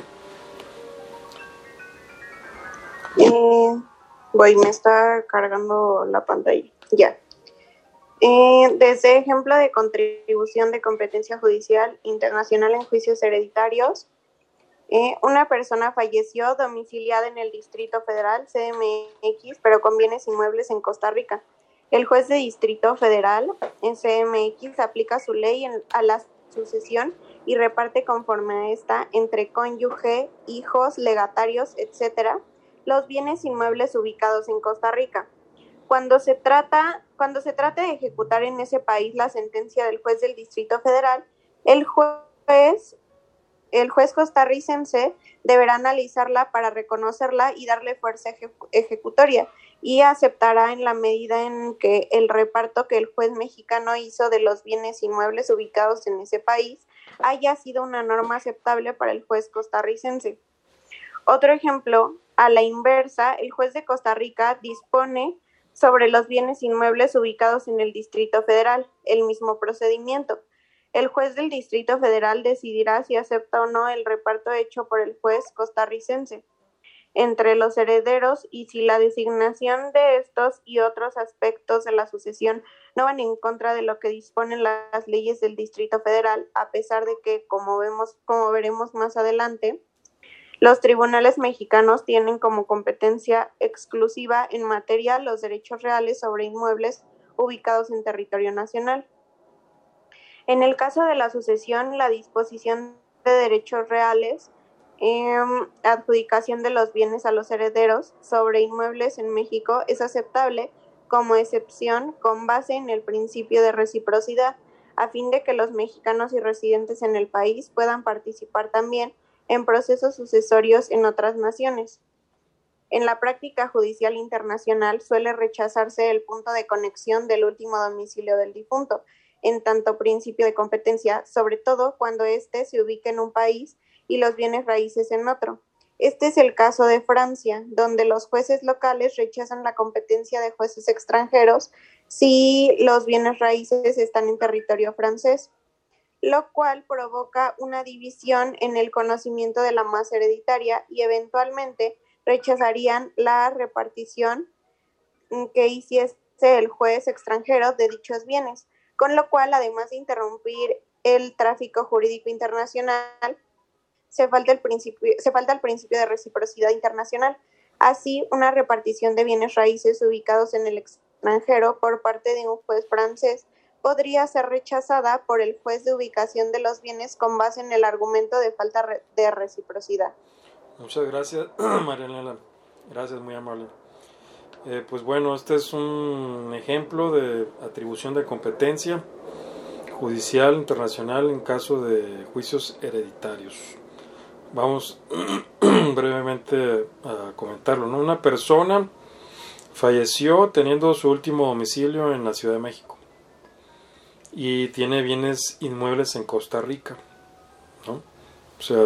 Speaker 6: Me está cargando la pantalla. Ya. Desde ejemplo de contribución de competencia judicial internacional en juicios hereditarios, una persona falleció domiciliada en el Distrito Federal, CDMX, pero con bienes inmuebles en Costa Rica. El juez de Distrito Federal, en CDMX, aplica su ley a la sucesión y reparte conforme a esta entre cónyuge, hijos, legatarios, etc., los bienes inmuebles ubicados en Costa Rica. Cuando se trate de ejecutar en ese país la sentencia del juez del Distrito Federal, el juez costarricense deberá analizarla para reconocerla y darle fuerza ejecutoria, y aceptará en la medida en que el reparto que el juez mexicano hizo de los bienes inmuebles ubicados en ese país haya sido una norma aceptable para el juez costarricense. Otro ejemplo, a la inversa, el juez de Costa Rica dispone sobre los bienes inmuebles ubicados en el Distrito Federal, el mismo procedimiento. El juez del Distrito Federal decidirá si acepta o no el reparto hecho por el juez costarricense entre los herederos y si la designación de estos y otros aspectos de la sucesión no van en contra de lo que disponen las leyes del Distrito Federal, a pesar de que, como veremos más adelante, los tribunales mexicanos tienen como competencia exclusiva en materia los derechos reales sobre inmuebles ubicados en territorio nacional. En el caso de la sucesión, la disposición de derechos reales, adjudicación de los bienes a los herederos sobre inmuebles en México es aceptable como excepción con base en el principio de reciprocidad, a fin de que los mexicanos y residentes en el país puedan participar también en procesos sucesorios en otras naciones. En la práctica judicial internacional suele rechazarse el punto de conexión del último domicilio del difunto, en tanto principio de competencia, sobre todo cuando éste se ubica en un país y los bienes raíces en otro. Este es el caso de Francia, donde los jueces locales rechazan la competencia de jueces extranjeros si los bienes raíces están en territorio francés, lo cual provoca una división en el conocimiento de la masa hereditaria y eventualmente rechazarían la repartición que hiciese el juez extranjero de dichos bienes, con lo cual, además de interrumpir el tráfico jurídico internacional, se falta el principio de reciprocidad internacional. Así, una repartición de bienes raíces ubicados en el extranjero por parte de un juez francés podría ser rechazada por el juez de ubicación de los bienes con base en el argumento de falta de reciprocidad.
Speaker 1: Muchas gracias, Marianela. Gracias, muy amable. Pues bueno, este es un ejemplo de atribución de competencia judicial internacional en caso de juicios hereditarios. Vamos brevemente a comentarlo, ¿no? Una persona falleció teniendo su último domicilio en la Ciudad de México y tiene bienes inmuebles en Costa Rica, ¿no? O sea,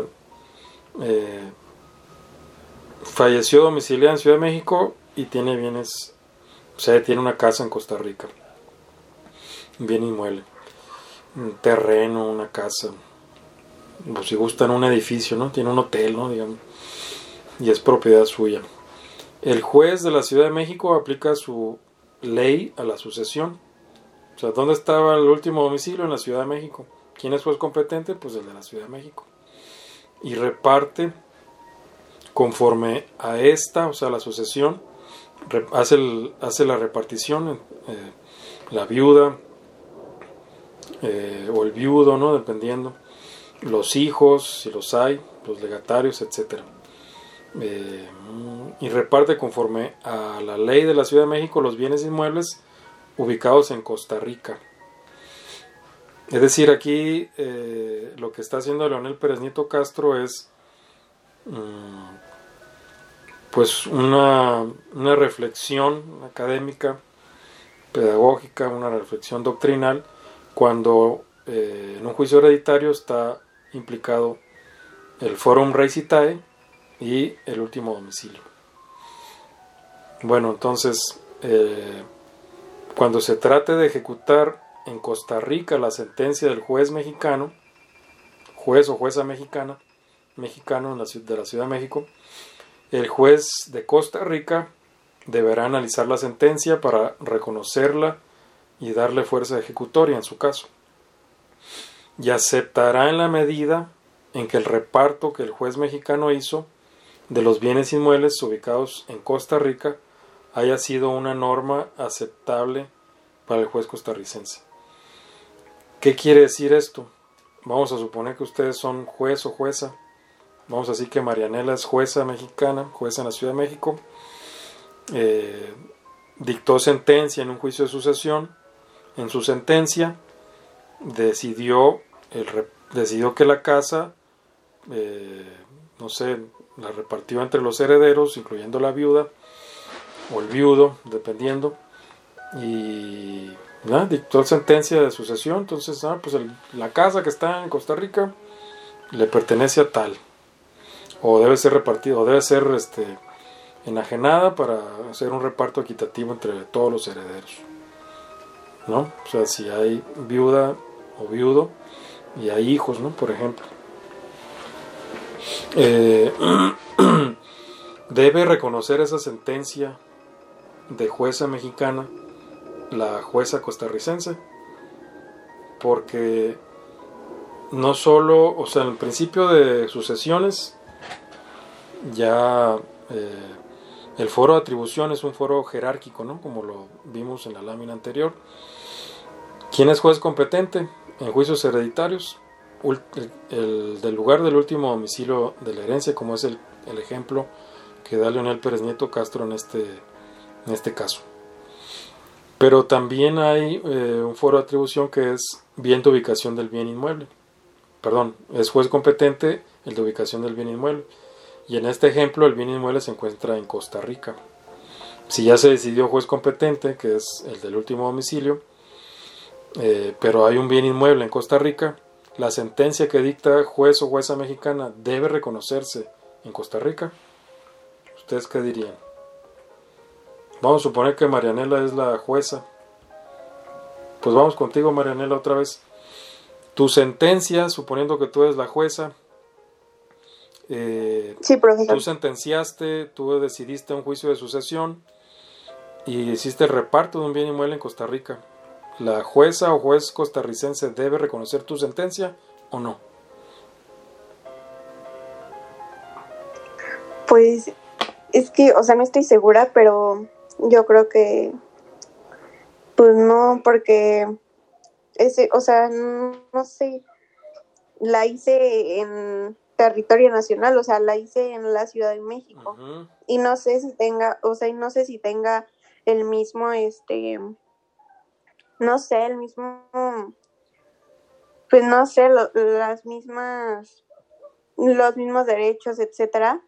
Speaker 1: falleció domiciliado en Ciudad de México y tiene bienes, o sea, tiene una casa en Costa Rica, un bien inmueble, un terreno, una casa, o si gustan un edificio, ¿no? Tiene un hotel, ¿no? Digamos, y es propiedad suya. El juez de la Ciudad de México aplica su ley a la sucesión. O sea, ¿dónde estaba el último domicilio? En la Ciudad de México. ¿Quién es juez competente? Pues el de la Ciudad de México. Y reparte conforme a esta, o sea, la sucesión, hace la repartición, la viuda o el viudo, ¿no? Dependiendo, los hijos, si los hay, los legatarios, etcétera. Y reparte conforme a la ley de la Ciudad de México los bienes inmuebles ubicados en Costa Rica. Es decir, aquí lo que está haciendo Leonel Pérez Nieto Castro es pues una reflexión académica, pedagógica, una reflexión doctrinal, cuando en un juicio hereditario está implicado el forum rei citae y el último domicilio. Bueno, entonces, cuando se trate de ejecutar en Costa Rica la sentencia del juez mexicano, juez o jueza mexicano de la Ciudad de México, el juez de Costa Rica deberá analizar la sentencia para reconocerla y darle fuerza ejecutoria en su caso, y aceptará en la medida en que el reparto que el juez mexicano hizo de los bienes inmuebles ubicados en Costa Rica haya sido una norma aceptable para el juez costarricense. ¿Qué quiere decir esto? Vamos a suponer que ustedes son juez o jueza. Vamos a decir que Marianela es jueza mexicana, jueza en la Ciudad de México. Dictó sentencia en un juicio de sucesión. En su sentencia decidió que la casa, no sé, la repartió entre los herederos, incluyendo la viuda o el viudo, dependiendo, y dictó sentencia de sucesión. Entonces, pues la casa que está en Costa Rica le pertenece a tal, o debe ser repartida, o debe ser enajenada para hacer un reparto equitativo entre todos los herederos, ¿no? O sea, si hay viuda o viudo y hay hijos, ¿no? Por ejemplo, debe reconocer esa sentencia de jueza mexicana la jueza costarricense, porque no solo, o sea, en el principio de sucesiones ya el foro de atribución es un foro jerárquico, ¿no? Como lo vimos en la lámina anterior. ¿Quién es juez competente en juicios hereditarios? El del lugar del último domicilio de la herencia, como es el ejemplo que da Leonel Pérez Nieto Castro en este caso. Pero también hay un foro de atribución que es bien de ubicación del bien inmueble. Perdón, es juez competente el de ubicación del bien inmueble. Y en este ejemplo el bien inmueble se encuentra en Costa Rica. Si ya se decidió juez competente, que es el del último domicilio, pero hay un bien inmueble en Costa Rica, la sentencia que dicta juez o jueza mexicana debe reconocerse en Costa Rica. ¿Ustedes qué dirían? Vamos a suponer que Marianela es la jueza. Pues vamos contigo, Marianela, otra vez. Tu sentencia, suponiendo que tú eres la jueza,
Speaker 6: sí, profesor.
Speaker 1: Tú sentenciaste, tú decidiste un juicio de sucesión y hiciste el reparto de un bien inmueble en Costa Rica. ¿La jueza o juez costarricense debe reconocer tu sentencia o no?
Speaker 6: Pues es que, o sea, no estoy segura, pero yo creo que pues no, porque o sea, no sé, la hice en territorio nacional, o sea, la hice en la Ciudad de México. Uh-huh. Y no sé si tenga, o sea, no sé si tenga el mismo, no sé, el mismo, pues no sé, los mismos derechos, etcétera,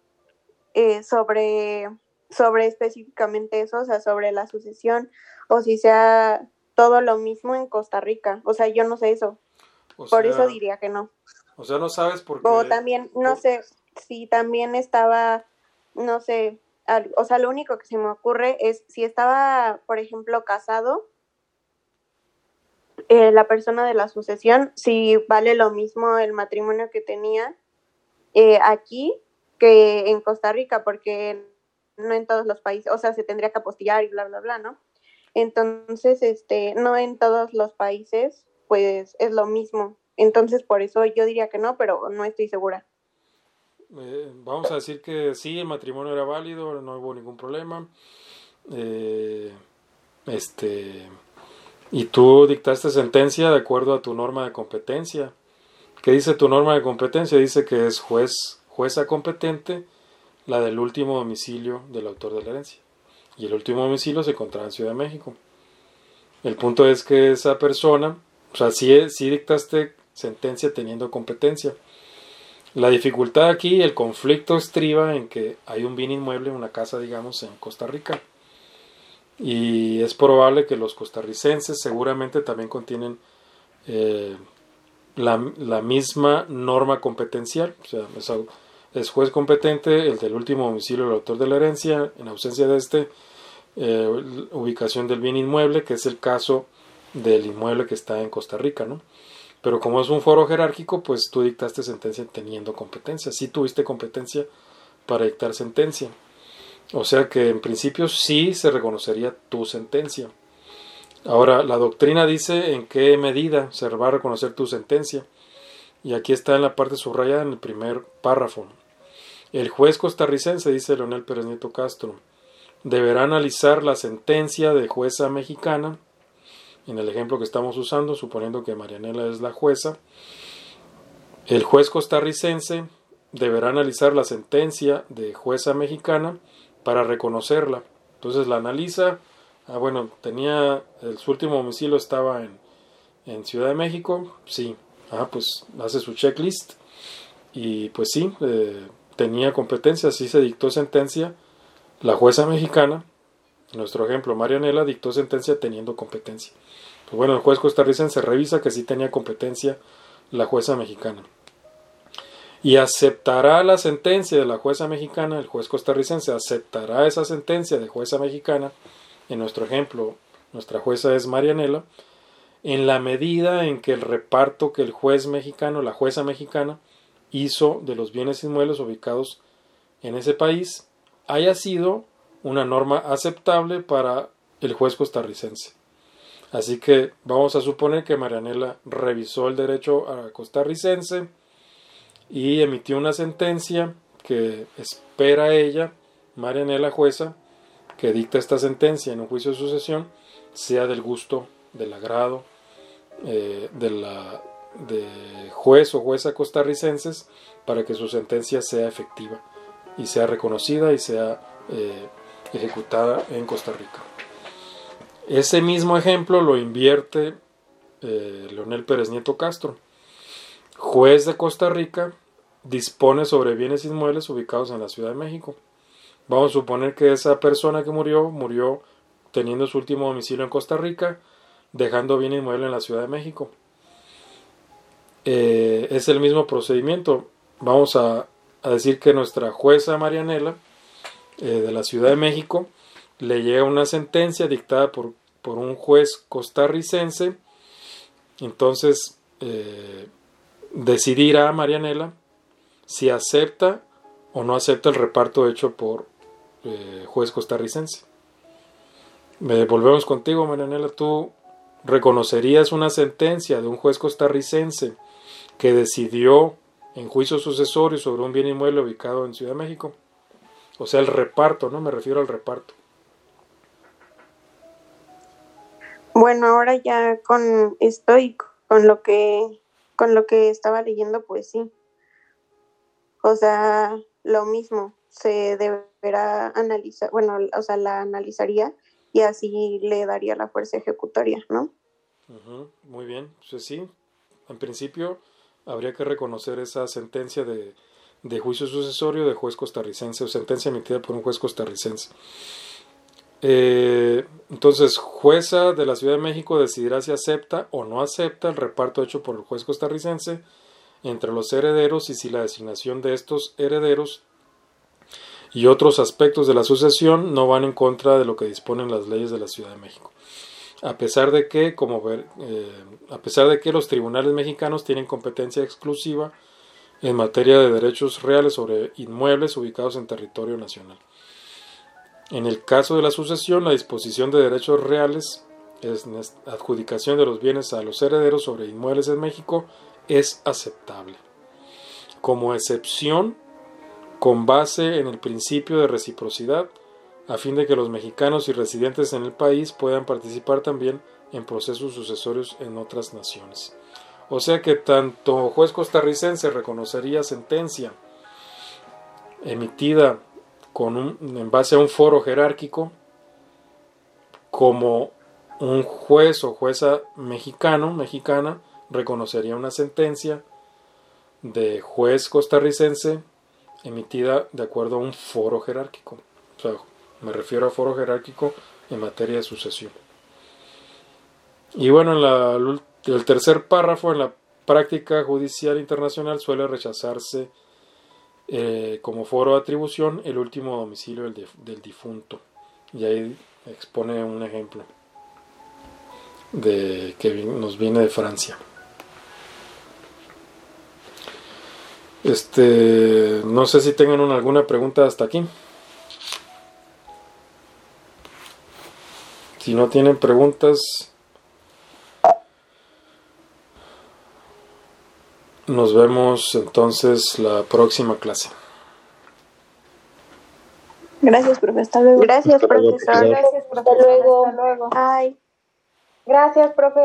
Speaker 6: sobre específicamente eso, o sea, sobre la sucesión, o si sea todo lo mismo en Costa Rica. O sea, yo no sé eso. Por eso diría que no.
Speaker 1: O sea, no sabes por qué.
Speaker 6: O también, no sé, si también estaba, no sé, o sea, lo único que se me ocurre es si estaba, por ejemplo, casado, la persona de la sucesión, si vale lo mismo el matrimonio que tenía aquí que en Costa Rica, porque no en todos los países, o sea, se tendría que apostillar y bla, bla, bla, ¿no? Entonces, no en todos los países, pues es lo mismo. Entonces, por eso yo diría que no, pero no estoy segura.
Speaker 1: Vamos a decir que sí, el matrimonio era válido, no hubo ningún problema. Y tú dictaste sentencia de acuerdo a tu norma de competencia. ¿Qué dice tu norma de competencia? Dice que es jueza competente la del último domicilio del autor de la herencia. Y el último domicilio se encontraba en Ciudad de México. El punto es que esa persona, o sea, sí dictaste sentencia teniendo competencia. La dificultad aquí, el conflicto estriba en que hay un bien inmueble, una casa, digamos, en Costa Rica. Y es probable que los costarricenses seguramente también contienen la misma norma competencial. O sea, es juez competente el del último domicilio del autor de la herencia, en ausencia de ubicación del bien inmueble, que es el caso del inmueble que está en Costa Rica, ¿no? Pero como es un foro jerárquico, pues tú dictaste sentencia teniendo competencia. Sí tuviste competencia para dictar sentencia. O sea que en principio sí se reconocería tu sentencia. Ahora, la doctrina dice en qué medida se va a reconocer tu sentencia. Y aquí está en la parte subrayada en el primer párrafo. El juez costarricense, dice Leonel Pérez Nieto Castro, deberá analizar la sentencia de jueza mexicana. En el ejemplo que estamos usando, suponiendo que Marianela es la jueza, el juez costarricense deberá analizar la sentencia de jueza mexicana para reconocerla. Entonces la analiza. Bueno, su último domicilio estaba en Ciudad de México. Sí. Pues hace su checklist. Y pues sí, tenía competencia. Sí se dictó sentencia. La jueza mexicana, en nuestro ejemplo, Marianela, dictó sentencia teniendo competencia. Pues bueno, el juez costarricense revisa que sí tenía competencia la jueza mexicana. Y aceptará la sentencia de la jueza mexicana, el juez costarricense aceptará esa sentencia de jueza mexicana. En nuestro ejemplo, nuestra jueza es Marianela, en la medida en que el reparto que el juez mexicano, la jueza mexicana, hizo de los bienes inmuebles ubicados en ese país haya sido una norma aceptable para el juez costarricense. Así que vamos a suponer que Marianela revisó el derecho costarricense y emitió una sentencia que espera ella, Marianela jueza, que dicta esta sentencia en un juicio de sucesión, sea del gusto, del agrado de juez o jueza costarricenses, para que su sentencia sea efectiva y sea reconocida y sea ejecutada en Costa Rica. Ese mismo ejemplo lo invierte Leonel Pérez Nieto Castro. Juez de Costa Rica dispone sobre bienes inmuebles ubicados en la Ciudad de México. Vamos a suponer que esa persona que murió teniendo su último domicilio en Costa Rica, dejando bien inmueble en la Ciudad de México. Es el mismo procedimiento. Vamos a decir que nuestra jueza Marianela de la Ciudad de México le llega una sentencia dictada por un juez costarricense. Entonces decidirá Marianela si acepta o no acepta el reparto hecho por juez costarricense. Volvemos contigo, Marianela. ¿Tú reconocerías una sentencia de un juez costarricense que decidió en juicio sucesorio sobre un bien inmueble ubicado en Ciudad de México? O sea, el reparto, ¿no? Me refiero al reparto.
Speaker 6: Bueno, ahora ya con esto y con lo que estaba leyendo, pues sí. O sea, lo mismo, se deberá analizar, bueno, o sea, la analizaría y así le daría la fuerza ejecutoria, ¿no?
Speaker 1: Muy bien, pues sí, en principio habría que reconocer esa sentencia de juicio sucesorio de juez costarricense, o sentencia emitida por un juez costarricense. Entonces, jueza de la Ciudad de México decidirá si acepta o no acepta el reparto hecho por el juez costarricense entre los herederos y si la designación de estos herederos y otros aspectos de la sucesión no van en contra de lo que disponen las leyes de la Ciudad de México. a pesar de que los tribunales mexicanos tienen competencia exclusiva en materia de derechos reales sobre inmuebles ubicados en territorio nacional. En el caso de la sucesión, la disposición de derechos reales, es adjudicación de los bienes a los herederos sobre inmuebles en México, es aceptable. Como excepción, con base en el principio de reciprocidad, a fin de que los mexicanos y residentes en el país puedan participar también en procesos sucesorios en otras naciones. O sea que tanto juez costarricense reconocería sentencia emitida en base a un foro jerárquico, como un juez o jueza mexicana reconocería una sentencia de juez costarricense emitida de acuerdo a un foro jerárquico. O sea, me refiero a foro jerárquico en materia de sucesión. Y bueno, el tercer párrafo, en la práctica judicial internacional suele rechazarse como foro de atribución el último domicilio del difunto. Y ahí expone un ejemplo que nos viene de Francia. No sé si tengan alguna pregunta hasta aquí. Si no tienen preguntas, nos vemos entonces la próxima clase.
Speaker 6: Gracias, profe. Hasta luego. Gracias,
Speaker 4: Hasta luego,
Speaker 6: profesor.
Speaker 4: profesor.
Speaker 2: Gracias, profesor. Hasta luego.
Speaker 6: Ay.
Speaker 2: Gracias, profe.